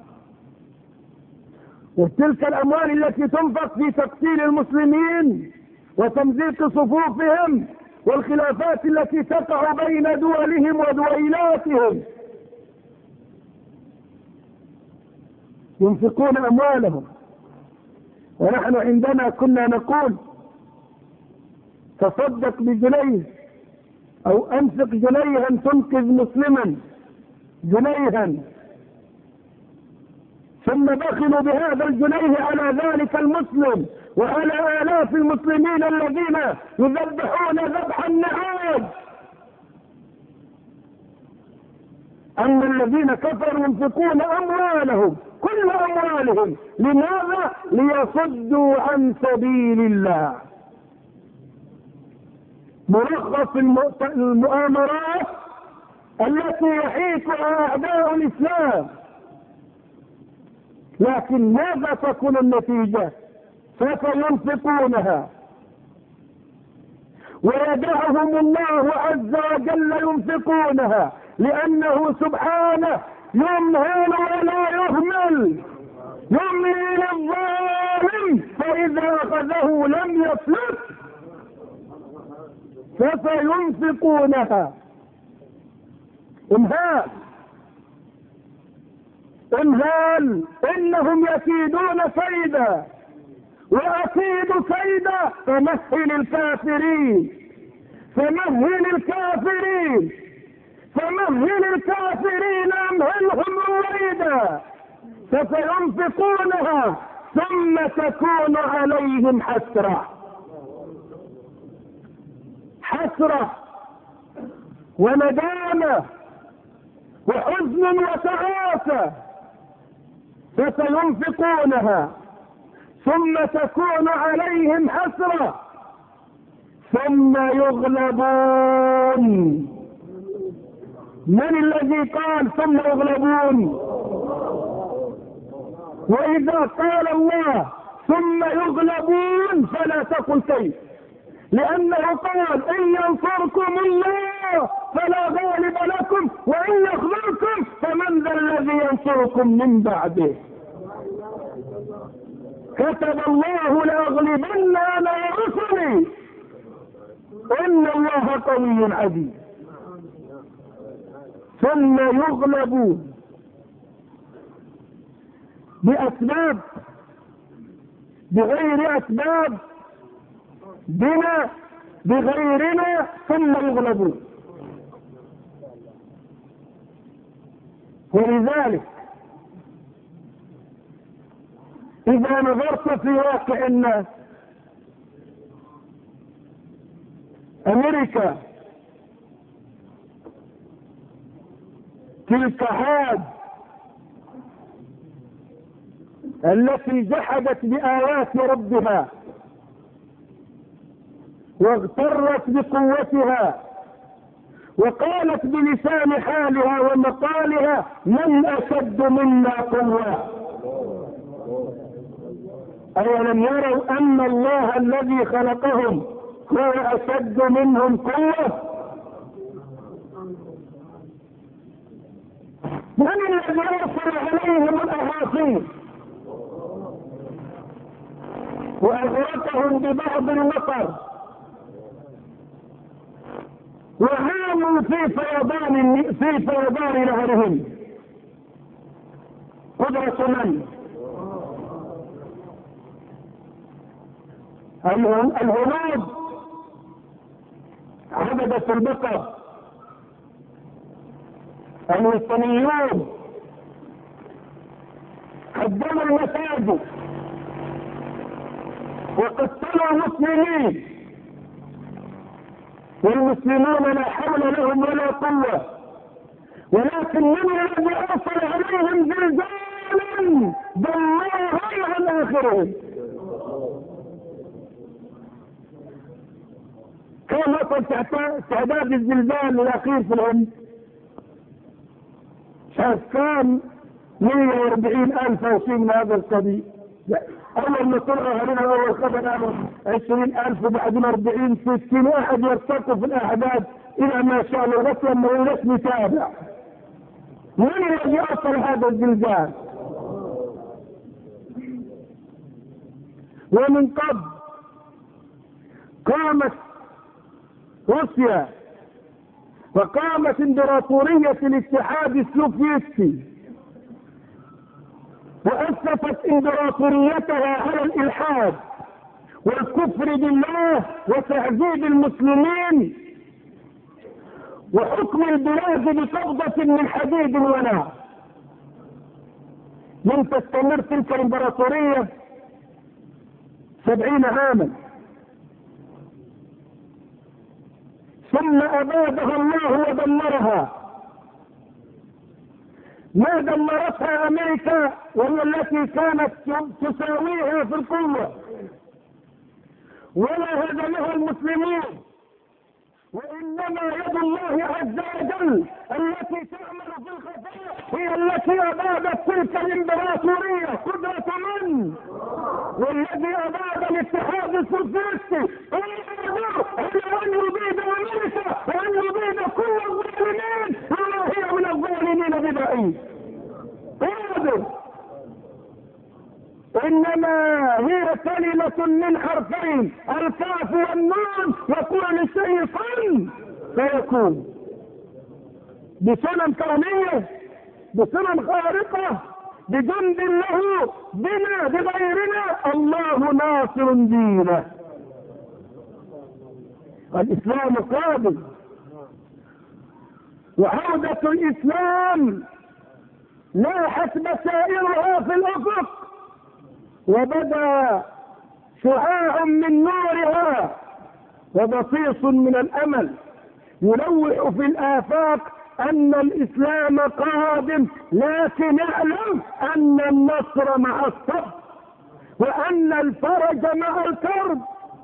وتلك الأموال التي تنفق في تقتيل المسلمين وتمزيق صفوفهم والخلافات التي تقع بين دولهم ودويلاتهم. ينفقون أموالهم، ونحن عندنا كنا نقول تصدق بجنيه أو أنفق جنيها تنقذ مسلما جنيها، ثم بخلوا بهذا الجنيه على ذلك المسلم وعلى آلاف المسلمين الذين يذبحون ذبح النعاج. أما الذين كفروا ينفقون أموالهم كل أموالهم، لماذا؟ ليصدوا عن سبيل الله. ملخص المؤامرات التي يحيطها أعداء الإسلام. لكن ماذا تكون النتيجة؟ فسينفقونها ويدعهم الله عز وجل ينفقونها، لأنه سبحانه يمهل ولا يهمل، يمهل الظالم فإذا أخذه لم يفلت. فسينفقونها امهال، إنهم يكيدون كيدا وأكيد كيدا، فمهل الكافرين امهلهم رويدا. فسينفقونها ثم تكون عليهم حسرة وندامة وحزن وتعاسة. فسينفقونها ثم تكون عليهم حسرة ثم يغلبون. من الذي قال ثم يغلبون؟ وإذا قال الله ثم يغلبون فلا تقل كيف، لأنه قال إن ينصركم الله فلا غالب لكم وإن يخذلكم فمن ذا الذي ينصركم من بعده. كتب الله لأغلبن أنا ورسلي إن الله قوي عزيز. ثم يغلبون بأسباب بغير أسباب بنا بغيرنا، ثم يغلبون. ولذلك إذا نظرت في واقع الناس، أمريكا تلك عاد التي جحدت بآيات ربها واغترت بقوتها وقالت بلسان حالها ومقالها من أشد منا قوة. أولم يروا أن الله الذي خلقهم هو أشد منهم قوة؟ من الذي أرسل عليهم الأهاصيل وأغرقهم ببعض المطر وهاموا في فيضان نهرهم؟ قدرة من؟ الهنود عبدة البقر، الوثنيون هدموا المساجد وقتلوا المسلمين، والمسلمون لا حول لهم ولا قوة، ولكن من الذي أرسل عليهم زلزالا دمرهم عن آخرهم؟ كان وصل تعداد الزلزال الأخير في الهند كان 140,000 أو شيء من هذا القبيل. أول ما طلعوا علينا أول خبر 20,000 وبعدين 40 60 واحد يرتقوا في الأعداد إلى ما شاء الله، بس لما يونس نتابع من الذي أصل هذا الزلزال؟ ومن قبل قامت روسيا وقامت امبراطورية الاتحاد السوفيتي وأسست امبراطوريتها على الإلحاد والكفر بالله وتعذيب المسلمين وحكم البلاد بقبضة من حديد ونار. لم تستمر تلك الامبراطورية 70 عاما، ثم أبادها الله ودمرها. ما دمرتها أمريكا وهي التي كانت تساويها في القوة، ولا هدمها المسلمين، وإنما يد الله عز وجل التي تعمل في الخفاء هي التي أبادت تلك الامبراطورية. قدرة من؟ والذي أباد الاتحاد السوفيتي أن يبيد أمريكا وأن يبيد كل الظالمين وما هي من الظالمين ببعيد. إنما هي كلمة من حرفين، الكاف والنون، يقول شيء كن فيكون، بسنن كونية، بسنن خارقة، بجند له بنا بغيرنا. الله ناصر دينه. الإسلام قادم، وعودة الإسلام لاحت بشائرها في الأفق، وبدا شعاع من نورها وبصيص من الأمل يلوح في الآفاق أن الإسلام قادم، لكن اعلم أن النصر مع الصبر، وأن الفرج مع الكرب،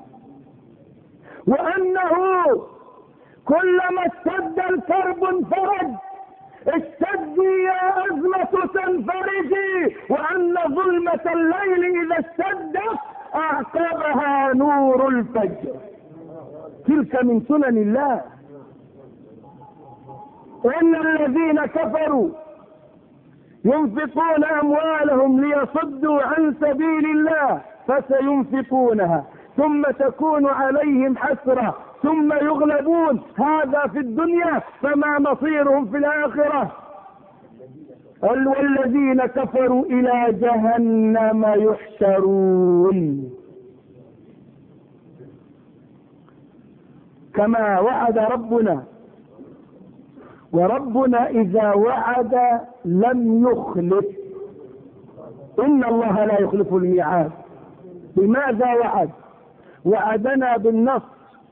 وأنه كلما اشتد الكرب انفرج. اشتدي يا أزمة تنفرجي، وأن ظلمة الليل إذا اشتدت أعقبها نور الفجر. تلك من سنن الله. إن الذين كفروا ينفقون أموالهم ليصدوا عن سبيل الله فسينفقونها ثم تكون عليهم حسرة ثم يغلبون، هذا في الدنيا، فما مصيرهم في الآخرة. والذين كفروا إلى جهنم يحشرون كما وعد ربنا، وربنا إذا وعد لم يخلف. إن الله لا يخلف الميعاد. بماذا وعد؟ وعدنا بالنصر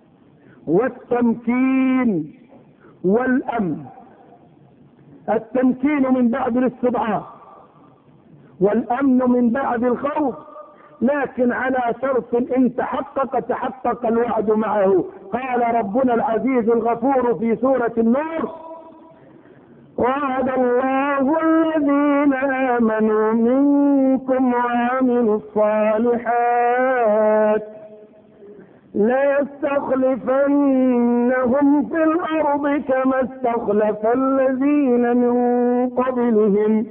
والتمكين والأمن. التمكين من بعد الاستضعاف، والأمن من بعد الخوف، لكن على شرط إن تحقق الوعد معه. قال ربنا العزيز الغفور في سورة النور: وعد الله الذين آمنوا منكم وعملوا الصالحات ليستخلفنهم في الأرض كما استخلف الذين من قبلهم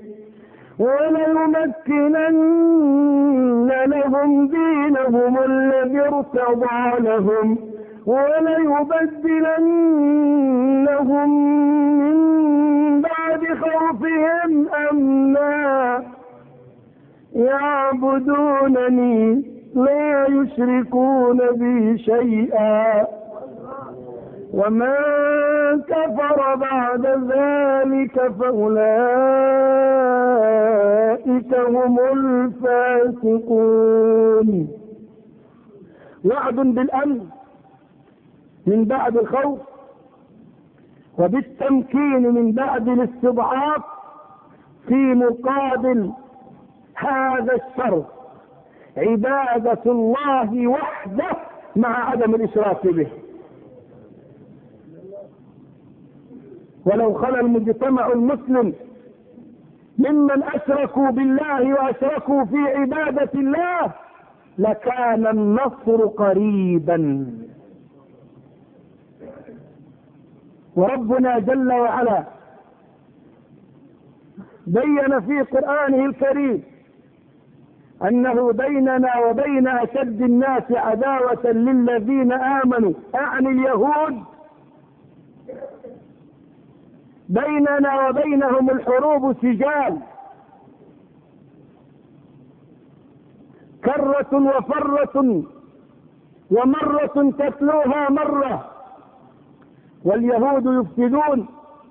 وليمكنن لهم دينهم الذي ارتضى لهم وليبدلنهم من بعد خوفهم أمنا يعبدونني لا يشركون بي شيئا ومن كفر بعد ذلك فأولئك هم الفاسقون. وعد بالأمن من بعد الخوف وبالتمكين من بعد الاستضعاف في مقابل هذا الشرط عبادة الله وحده مع عدم الإشراك به. ولو خلا المجتمع المسلم ممن أشركوا بالله وأشركوا في عبادة الله لكان النصر قريبا. وربنا جل وعلا بين في قرآنه الكريم أنه بيننا وبين أشد الناس عداوة للذين آمنوا أعني اليهود، بيننا وبينهم الحروب سجال كرة وفرة ومرة تتلوها مرة. واليهود يفسدون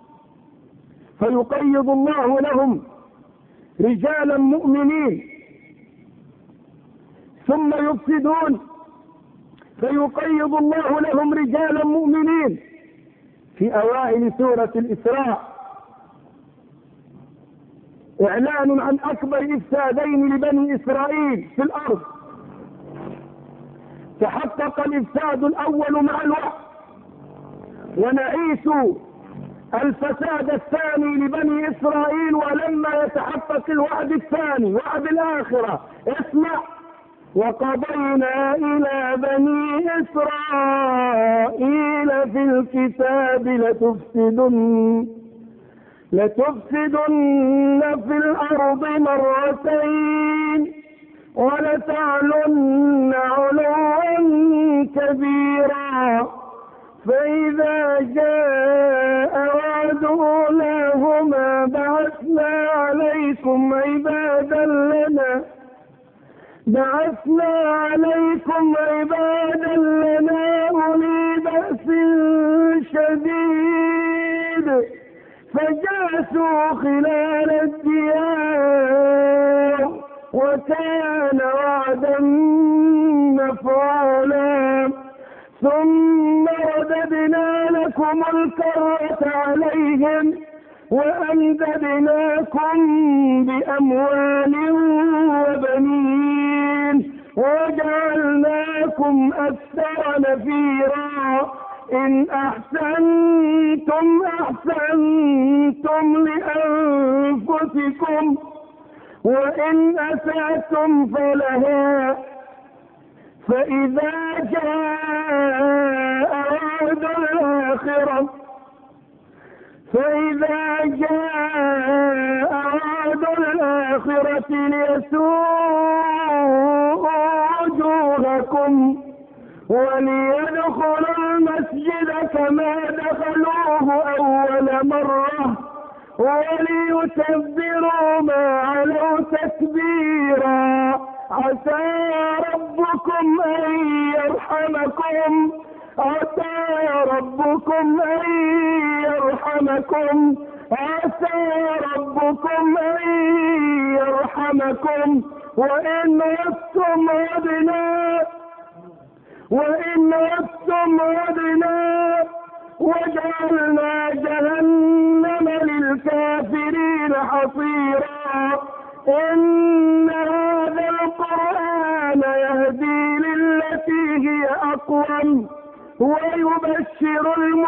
فيقيض الله لهم رجالا مؤمنين، ثم يفسدون فيقيض الله لهم رجالا مؤمنين. في أوائل سورة الإسراء إعلان عن أكبر إفسادين لبني إسرائيل في الأرض. تحقق الإفساد الأول مع الوحي ونعيش الفساد الثاني لبني إسرائيل، ولما يتحقق الوعد الثاني وعد الآخرة اسمع: وقضينا إلى بني إسرائيل في الكتاب لتفسدن في الأرض مرتين ولتعلن علوا كبيرا فإذا جاء وعد أولاهما بعثنا عليكم عبادا لنا أولي بأس شديد فجاسوا خلال الديار وكان وعدا مفعولا ثم رددنا لكم الكرة عليهم وأمددناكم بأموال وبنين وجعلناكم أكثر نفيرا إن أحسنتم لأنفسكم وإن أسأتم فلها فإذا جاء وعد الآخرة ليسوءوا وجوهكم وليدخلوا المسجد كما دخلوه أول مرة وليتبروا ما علوا تتبيرا عسى ربكم أن يرحمكم وإن عدتم عدنا وجعلنا جهنم للكافرين حصيرا إن هذا القرآن يهدي للتي هي أقوم ويبشر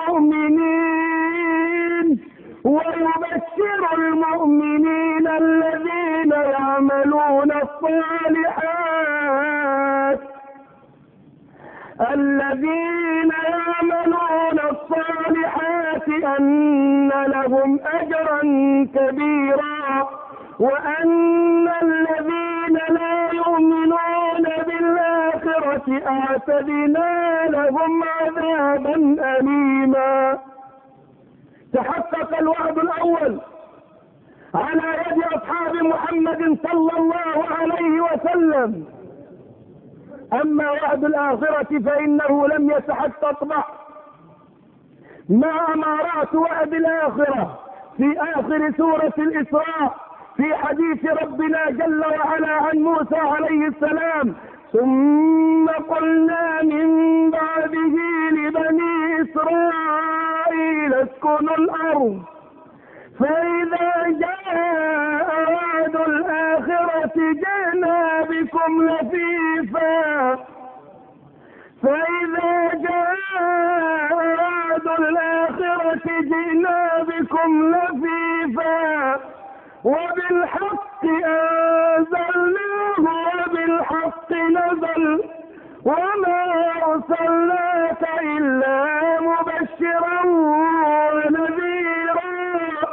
المؤمنين الذين يعملون الصالحات والذين يعملون الصالحات أن لهم أجرا كبيرا، وأن الذين لا يؤمنون بالآخرة أعتدنا لهم عذابا أليما. تحقق الوعد الأول على يد أصحاب محمد صلى الله عليه وسلم. أما وعد الآخرة فإنه لم يتحقق بعد، مع أمارات وعد الآخرة في آخر سورة الإسراء في حديث ربنا جل وعلا عن موسى عليه السلام: ثم قلنا من بعده لبني إسرائيل اسكنوا الأرض فإذا جاء وعد الآخرة جئنا بكم لفيفا فإذا جاء وعد الآخرة جئنا بكم لفيفا وبالحق أنزلناه وبالحق نزل وما أرسلناك إلا مبشرا ونذيرا.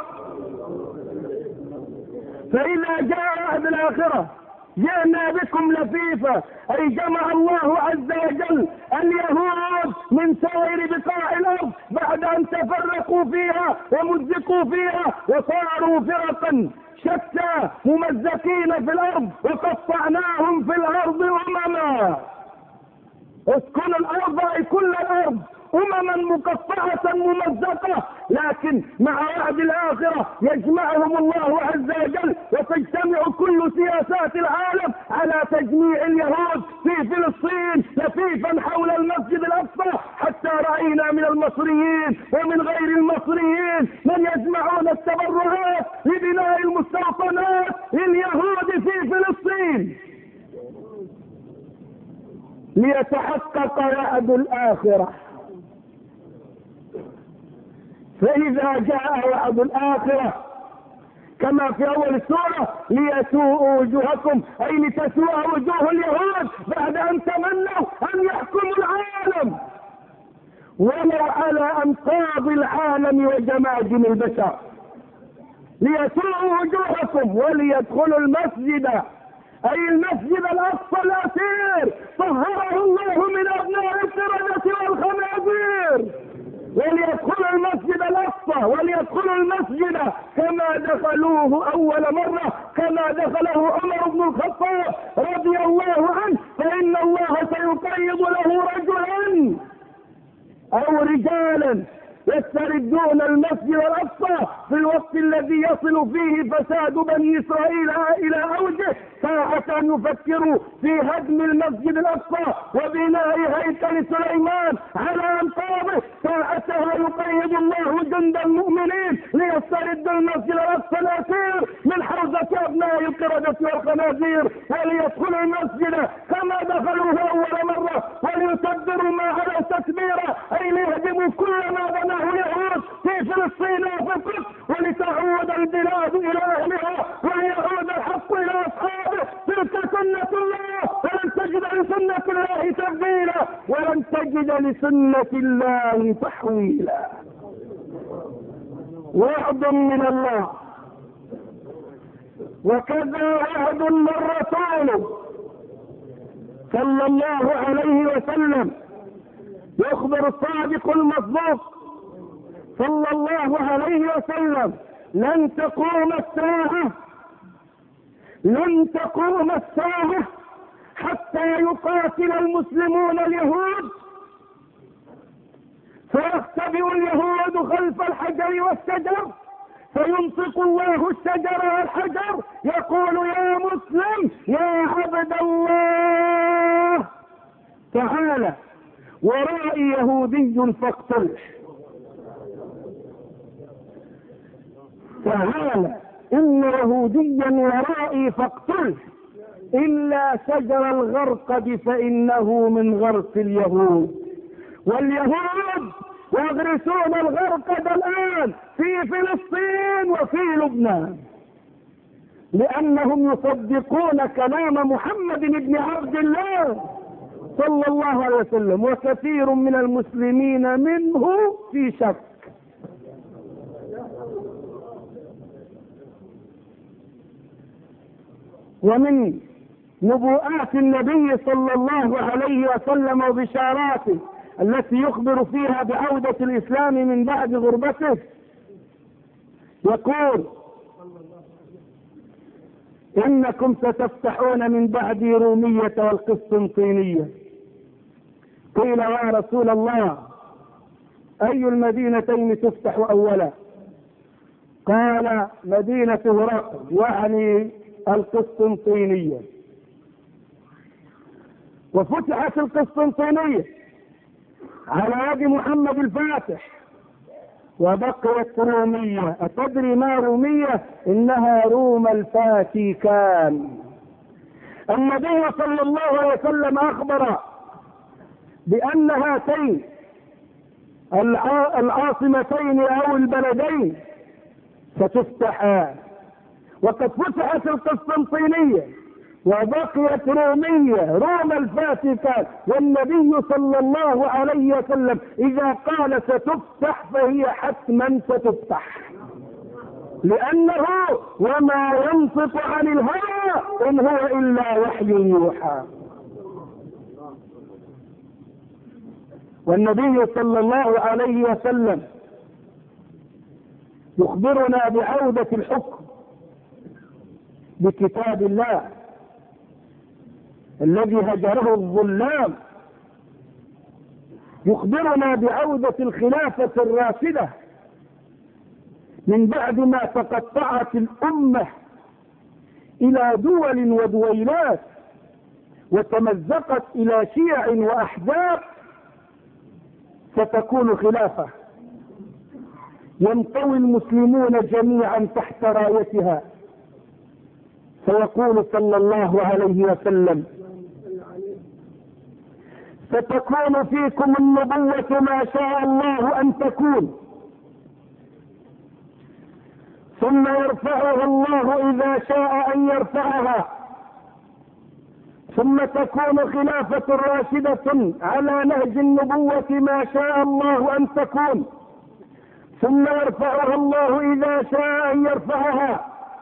فإذا جاء وعد الآخرة جئنا بكم لفيفا، أي جمع الله عز وجل اليهود من سائر بقاع الأرض بعد أن تفرقوا فيها ومزقوا فيها وصاروا فرقا شتى ممزقين في الأرض، وقطعناهم في الأرض أمما. اسكنوا الأرض أي كل الأرض أمما مقطعة ممزقة، لكن مع وعد الآخرة يجمعهم الله عز وجل وتجتمع كل سياسات العالم على تجميع اليهود في فلسطين لفيفا حول المسجد الأقصى، حتى رأينا من المصريين ومن غير المصريين من يجمعون التبرعات لبناء المستوطنات لليهود في فلسطين ليتحقق وعد الآخرة. فإذا جاء وعد الآخرة كما في أول السورة ليسوء وجوهكم، أي لتسوء وجوه اليهود بعد أن تمنوا أن يحكموا العالم ولو على أنقاض العالم وجماجم البشر. ليسوء وجوهكم وليدخلوا المسجد أي المسجد الأقصى الأثير طهره الله من أبناء القردة والخنازير، وليدخلوا المسجد الأقصى وليدخلوا المسجد كما دخلوه أول مرة، كما دخله عمر بن الخطاب رضي الله عنه، فإن الله سيقيض له رجلا أو رجالا يستردون المسجد الأقصى في الوقت الذي يصل فيه فساد بني إسرائيل إلى أوجه، ساعة يفكروا في هدم المسجد الأقصى وبناء هيكل سليمان على أنقاضه، ساعتها يقيد الله جند المؤمنين ليستردوا المسجد الأقصى الأثير من حوزة أبناء القردة والخنازير، وليدخلوا المسجد كما دخلوه أول مرة وليتبروا ما على تكبيره، أي ليهدموا كل ما بناه اليهود في فلسطين وفي القدس، ولتعود البلاد إلى أهلها ويعود الحق إلى أصحابه. تلك سنة الله ولن تجد لسنة الله تبديلا ولن تجد لسنة الله تحويلا. وعد من الله، وكذا وعد من رسوله صلى الله عليه وسلم. يخبر الصادق المصدوق صلى الله عليه وسلم: لن تقوم الساعة حتى يقاتل المسلمون اليهود، فيختبئ اليهود خلف الحجر والشجر، فينطق الله الشجر والحجر يقول: يا مسلم يا عبد الله تعالى ورائي يهودي فاقتله. تعالى إن يهوديا ورائي فاقتله إلا شجر الغرقد فإنه من غرق اليهود. واليهود يغرسون الغرقد الآن في فلسطين وفي لبنان، لأنهم يصدقون كلام محمد بن عبد الله صلى الله عليه وسلم، وكثير من المسلمين منه في شك. ومن نبوءات النبي صلى الله عليه وسلم وبشاراته التي يخبر فيها بعودة الإسلام من بعد غربته، يقول: إنكم ستفتحون من بعدي رومية والقسطنطينية. قيل: يا رسول الله، أي المدينتين تفتح أولا؟ قال: مدينة هرقل، يعني القسطنطينية. وفتحت القسطنطينية على يد محمد الفاتح، وبقيت رومية. أتدري ما رومية؟ إنها روم الفاتيكان. النبي صلى الله عليه وسلم أخبر بأن هاتين العاصمتين أو البلدين ستفتحان، وقد فتحت القسطنطينية وبقيت رومية، روم الفاتيكان. والنبي صلى الله عليه وسلم إذا قال ستفتح فهي حتما ستفتح، لأنه وما ينطق عن الهوى إن هو إلا وحي يوحى. والنبي صلى الله عليه وسلم يخبرنا بعودة الحكم بكتاب الله الذي هجره الظلام، يخبرنا بعودة الخلافة الراشدة من بعد ما تقطعت الأمة إلى دول ودويلات وتمزقت إلى شيع وأحزاب، ستكون خلافة ينطوي المسلمون جميعا تحت رايتها. فيقول صلى الله عليه وسلم: ستكون فيكم النبوة ما شاء الله أن تكون، ثم يرفعها الله إذا شاء أن يرفعها، ثم تكون خلافة راشدة على نهج النبوة ما شاء الله أن تكون، ثم يرفعها الله إذا شاء أن يرفعها،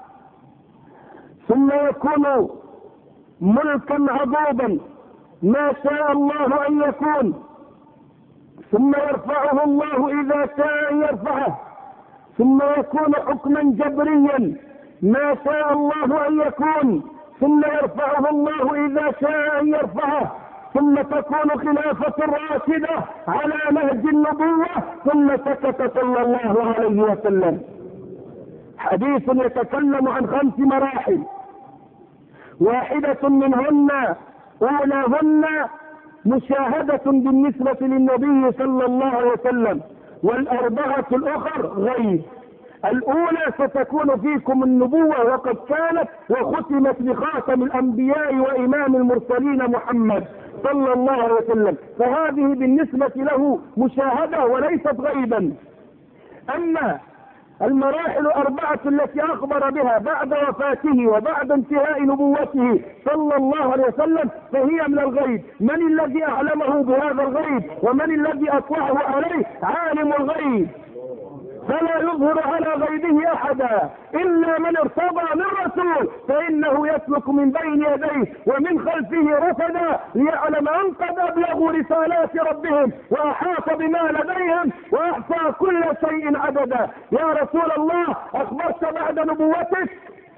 ثم يكون ملكا عضوضا ما شاء الله أن يكون، ثم يرفعه الله إذا شاء أن يرفعه، ثم يكون حكما جبريا ما شاء الله أن يكون، ثم يرفعه الله إذا شاء أن يرفعه، ثم تكون خلافة راشدة على نهج النبوة. ثم سكت صلى الله عليه وسلم. حديث يتكلم عن 5 مراحل، واحدة منهن أولاهن مشاهدة بالنسبة للنبي صلى الله عليه وسلم، والأربعة الأخر غيب. الأولى: ستكون فيكم النبوة، وقد كانت وختمت بخاتم الأنبياء وإمام المرسلين محمد صلى الله عليه وسلم، فهذه بالنسبة له مشاهدة وليست غيبا. أما المراحل 4 التي أخبر بها بعد وفاته وبعد انتهاء نبوته صلى الله عليه وسلم فهي من الغيب. من الذي أعلمه بهذا الغيب؟ ومن الذي أطلعه عليه؟ عالم الغيب، فلا يظهر على غيبه أحدا إلا من ارتضى من رسول، فإنه يسلك من بين يديه ومن خلفه رصدا ليعلم أن قد أبلغوا رسالات ربهم وأحاط بما لديهم وأحصى كل شيء عددا. يا رسول الله، أخبرت بعد نبوتك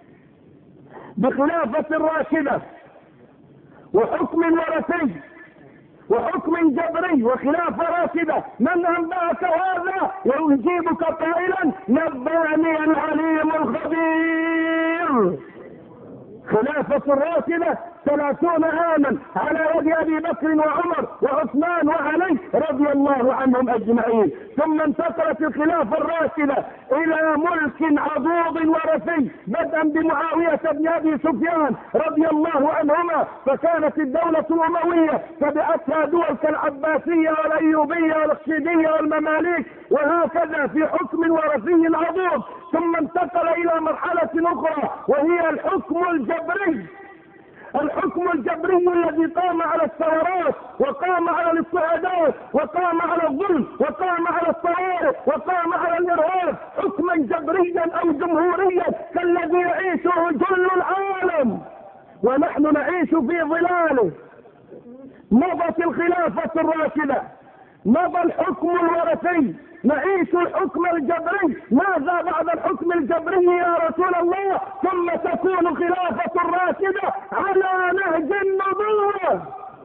بخلافة راشدة وحكم ورثي وحكم جبري وخلافة راشدة، من أنبأك هذا؟ يجيبك قائلا: نبأني العليم الخبير. خلافة راشدة 30 عاما على يد أبي بكر وعمر وعثمان وعلي رضي الله عنهم أجمعين، ثم انتقلت الخلافة الراشدة إلى ملك عضوض ورثي بدءا بمعاوية بن أبي سفيان رضي الله عنهما، فكانت الدولة الأموية تبعتها دول كالعباسية والأيوبية والرشيدية والمماليك، وهكذا في حكم ورثي عضوض. ثم انتقل إلى مرحلة أخرى وهي الحكم الجبري الحكم الجبري الذي قام على الثورات وقام على الاضطهادات وقام على الظلم وقام على الطوارئ وقام على الارهاب حكما جبريا او جمهوريا كالذي يعيشه جل العالم ونحن نعيش في ظلاله. مضت الخلافة الراشدة، مضى الحكم الوراثي، نعيش الحكم الجبري. ماذا بعد الحكم الجبري يا رسول الله؟ ثم تكون خلافة الراشدة على نهج النبوة.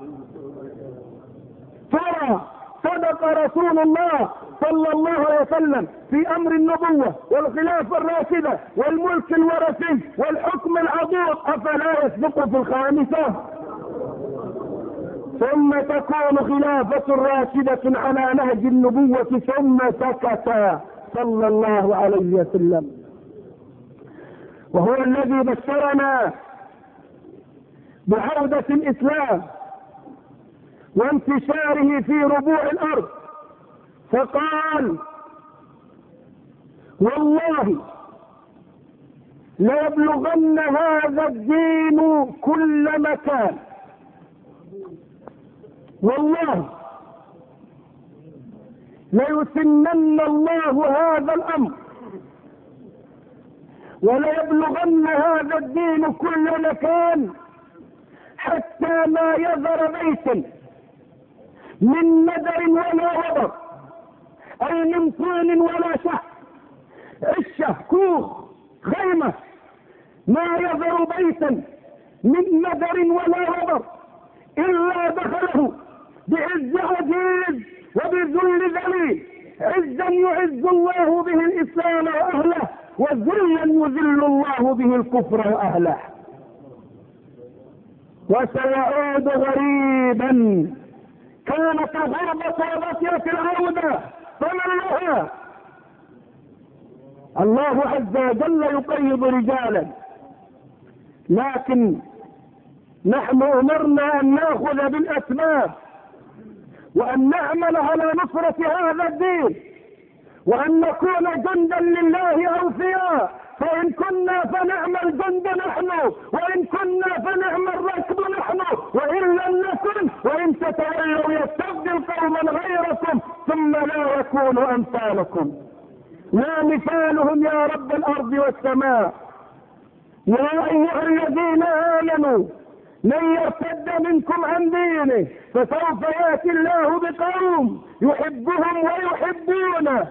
ترى صدق رسول الله صلى الله عليه وسلم في امر النبوة والخلافة الراشدة والملك الوراثي والحكم العضوض، افلا يسبق في الخامسة؟ ثم تكون خلافة راشدة على نهج النبوة ثم سكت صلى الله عليه وسلم. وهو الذي بشرنا بعودة الإسلام وانتشاره في ربوع الأرض، فقال والله ليبلغن هذا الدين كل مكان، والله ليتمن الله هذا الامر وليبلغن هذا الدين كل مكان حتى ما يذر بيت من ندر ولا وبر، اي من طين ولا شح، عشه، كوخ، خيمه، ما يذر بيتا من ندر ولا وبر الا دخله بعز عزيز وبذل ذليل، عزا يعز الله به الاسلام واهله، وذلا يذل الله به الكفر واهله. وسيعود غريبا كانت الغربة وبقيت العودة، فمن لها؟ الله عز وجل يقيض رجالا، لكن نحن امرنا ان ناخذ بالاسباب وان نعمل على نصرة هذا الدين وان نكون جندا لله اوفياء، فان كنا فنعم الجند نحن، وان كنا فنعم الركب نحن، وان لم نكن وان تتولوا يستبدل قوما غيركم ثم لا يكونوا امثالكم لا مثالهم يا رب الارض والسماء. يا ايها الذين امنوا من يرتد منكم عن دينه فسوف ياتي الله بقوم يحبهم ويحبونه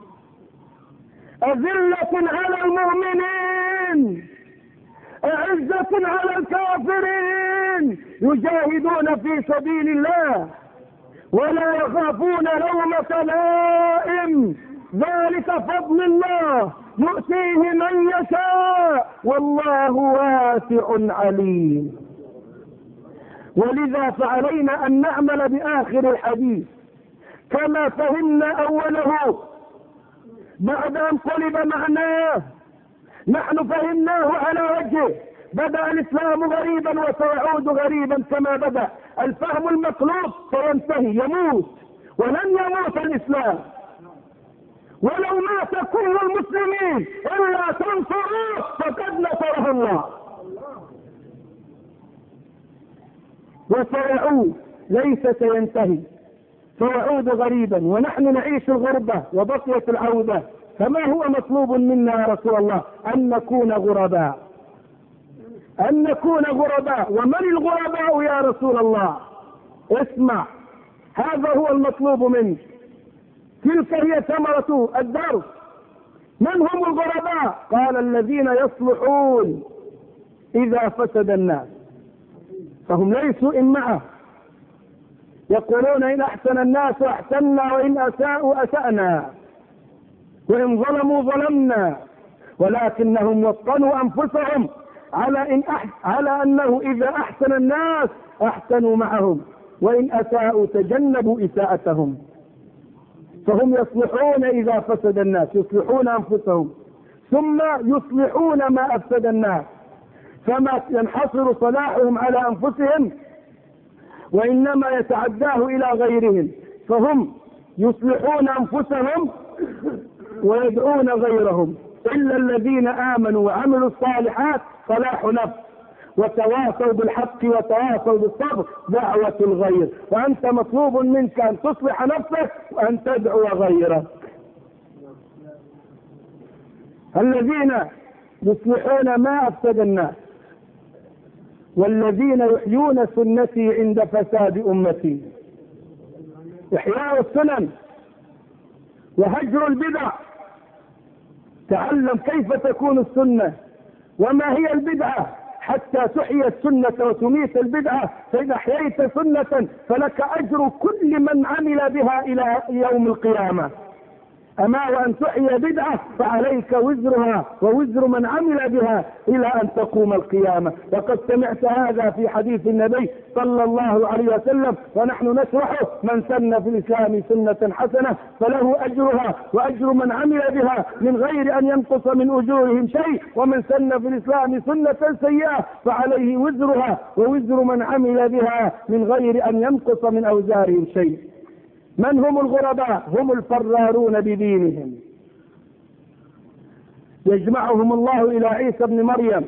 أذلة على المؤمنين أعزة على الكافرين يجاهدون في سبيل الله ولا يخافون لومة لائم، ذلك فضل الله يؤتيه من يشاء والله واسع عليم. ولذا فعلينا أن نعمل بآخر الحديث كما فهمنا أوله بعد أن قلب معناه. نحن فهمناه على وجهه، بدأ الإسلام غريبا وسيعود غريبا كما بدأ. الفهم المطلوب سينتهي، يموت، ولن يموت الإسلام ولو مات كل المسلمين إلا تنصروه فقد نصره الله. وسيعود، ليس سينتهي، سيعود غريبا ونحن نعيش الغربة وبقيت العودة. فما هو مطلوب منا يا رسول الله؟ أن نكون غرباء، أن نكون غرباء. ومن الغرباء يا رسول الله؟ اسمع، هذا هو المطلوب منك، تلك هي ثمرة الدرس. من هم الغرباء؟ قال الذين يصلحون إذا فسد الناس، فهم ليسوا إمعة، يقولون إن أحسن الناس أحسننا وإن أساءوا أسأنا وإن ظلموا ظلمنا، ولكنهم وطنوا أنفسهم على أنه إذا أحسن الناس أحسنوا معهم وإن أساءوا تجنبوا إساءتهم. فهم يصلحون إذا فسد الناس، يصلحون أنفسهم ثم يصلحون ما أفسد الناس، فما ينحصر صلاحهم على أنفسهم وإنما يتعداه إلى غيرهم. فهم يصلحون أنفسهم ويدعون غيرهم، إلا الذين آمنوا وعملوا الصالحات صلاح نفس وتواصوا بالحق وتواصوا بالصبر دعوة الغير، وأنت مطلوب منك أن تصلح نفسك وأن تدعو غيرك. الذين يصلحون ما أفسد الناس، والذين يحيون سنتي عند فساد أمتي. إحياء السنن وهجر البدع. تعلم كيف تكون السنة وما هي البدعة حتى تحيي السنة وتميت البدعة. فإذا أحييت سنة فلك أجر كل من عمل بها إلى يوم القيامة، أما وأن تحيي بدعة فعليك وزرها ووزر من عمل بها إلى أن تقوم القيامة. وقد سمعت هذا في حديث النبي صلى الله عليه وسلم ونحن نشرحه: من سن في الإسلام سنة حسنة فله أجرها وأجر من عمل بها من غير أن ينقص من أجورهم شيء، ومن سن في الإسلام سنة سيئة فعليه وزرها ووزر من عمل بها من غير أن ينقص من أوزارهم شيء. من هم الغرباء؟ هم الفرارون بدينهم. يجمعهم الله إلى عيسى ابن مريم.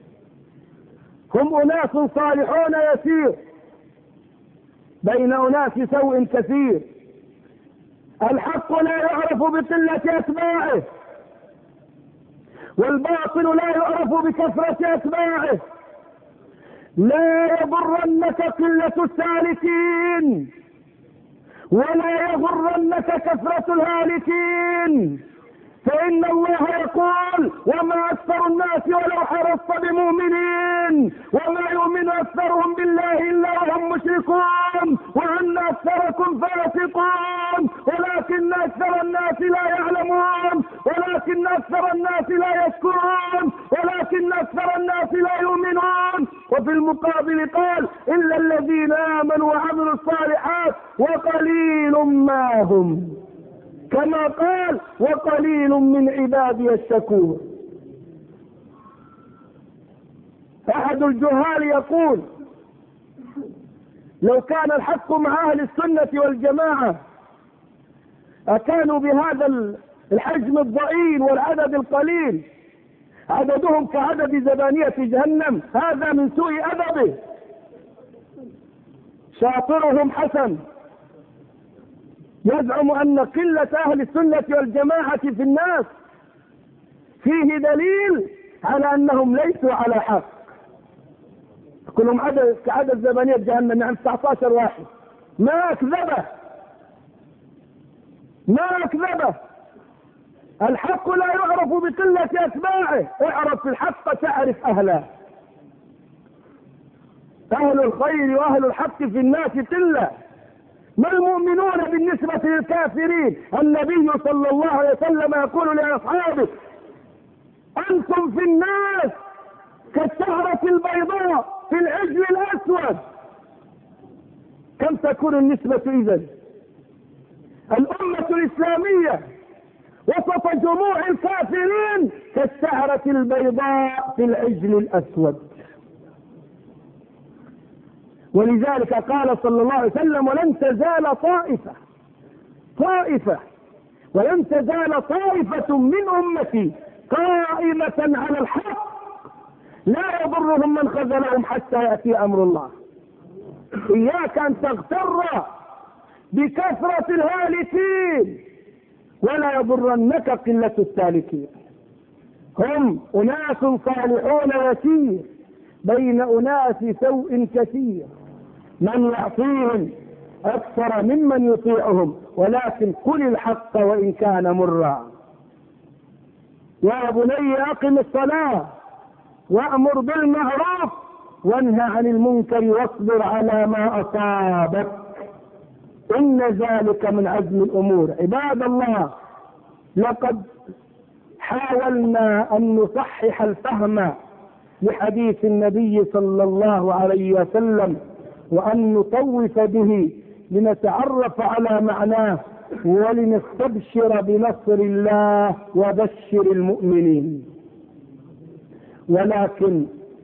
هم أناس صالحون يسير بين أناس سوء كثير. الحق لا يعرف بقلة أتباعه، والباطل لا يعرف بكثرة أتباعه. لا يضرنك قلة السالكين ولا يغرنك كثرة الهالكين، فإن الله يقول: وما أكثر الناس ولو حرصت بمؤمنين، وما يؤمن أكثرهم بالله إلا وهم مشركون، وأن أكثركم فاسقون، ولكن أكثر الناس لا يعلمون، ولكن أكثر الناس لا يشكرون، ولكن أكثر الناس لا يؤمنون. وفي المقابل قال: إلا الذين آمنوا وعملوا الصالحات وقليل ما هم، كما قال: وقليل من عبادي الشكور. أحد الجهال يقول: لو كان الحق مع أهل السنة والجماعة أكانوا بهذا الحجم الضئيل والعدد القليل، عددهم كعدد زبانية جهنم. هذا من سوء أدبه. شاطرهم حسن يزعم أن قلة أهل السنة والجماعة في الناس فيه دليل على أنهم ليسوا على حق. كلهم كعدد زبانية جهنم، يعني 19 واحد. ما أكذبه، ما أكذبه. الحق لا يعرف بقلة أتباعه. اعرف الحق تعرف أهله. أهل الخير وأهل الحق في الناس قلة. ما المؤمنون بالنسبة للكافرين؟ النبي صلى الله عليه وسلم يقول لأصحابه: أنتم في الناس كالشعرة البيضاء في العجل الأسود. كم تكون النسبة إذن؟ الأمة الإسلامية وسط جموع الكافرين كالشعرة البيضاء في العجل الأسود. ولذلك قال صلى الله عليه وسلم: ولن تزال طائفة ولن تزال طائفة من أمتي قائمة على الحق لا يضرهم من خذلهم حتى يأتي أمر الله. إياك أن تغتر بكثرة الهالكين ولا يضرنك قلة السالكين. هم أناس صالحون يسير بين أناس سوء كثير، من يعصيهم أكثر ممن يطيعهم، ولكن قل الحق وإن كان مرا. يا بني أقم الصلاة وأمر بالمعروف وانهى عن المنكر واصبر على ما أصابك، إن ذلك من عزم الأمور. عباد الله، لقد حاولنا أن نصحح الفهم لحديث النبي صلى الله عليه وسلم وأن نطوف به لنتعرف على معناه ولنستبشر بنصر الله وبشر المؤمنين. ولكن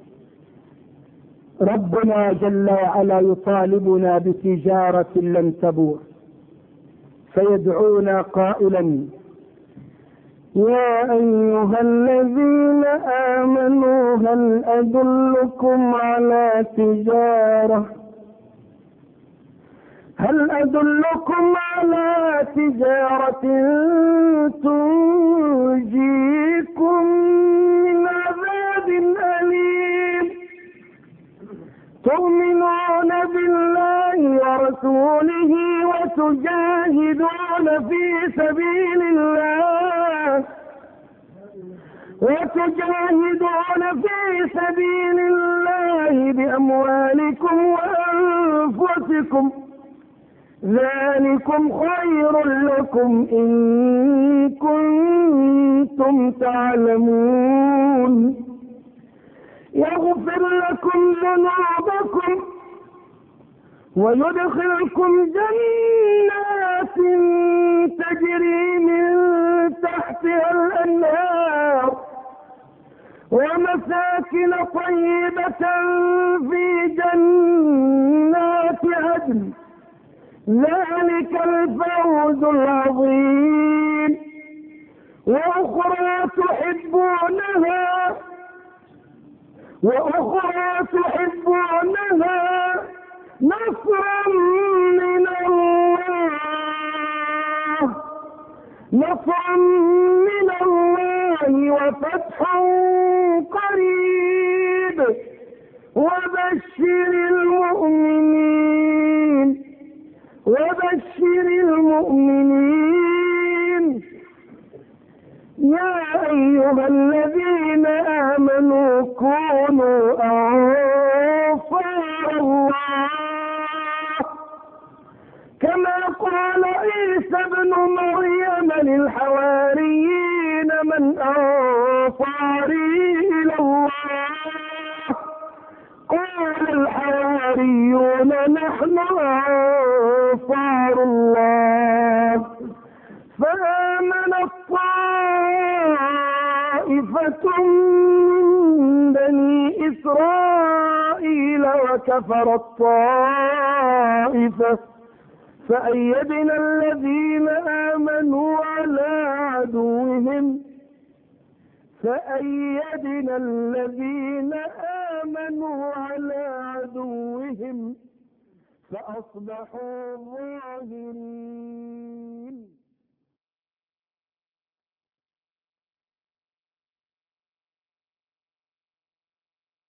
ربنا جل وعلا يطالبنا بتجارة لن تبور، فيدعونا قائلا: يا أيها الذين آمنوا هل أدلكم على تجارة تنجيكم من عذاب أليم تؤمنون بالله ورسوله وتجاهدون في سبيل الله بأموالكم وأنفسكم ذلكم خير لكم إن كنتم تعلمون يغفر لكم ذنوبكم ويدخلكم جنات تجري من تحتها الأنهار ومساكن طيبة في جنات عدن ذلك الفوز العظيم وأخرى تحبونها نصرا من الله وفتح قريب وبشر المؤمنين يا أيها الذين آمنوا كونوا أنصار الله كما قال عيسى ابن مريم للحواريين من أنصاري إلى الله قال الحواريون نحن أنصار الله فآمنت طائفة من بني إسرائيل وكفرت طائفة فأيدنا الذين آمنوا على عدوهم فأصبحوا ظاهرين.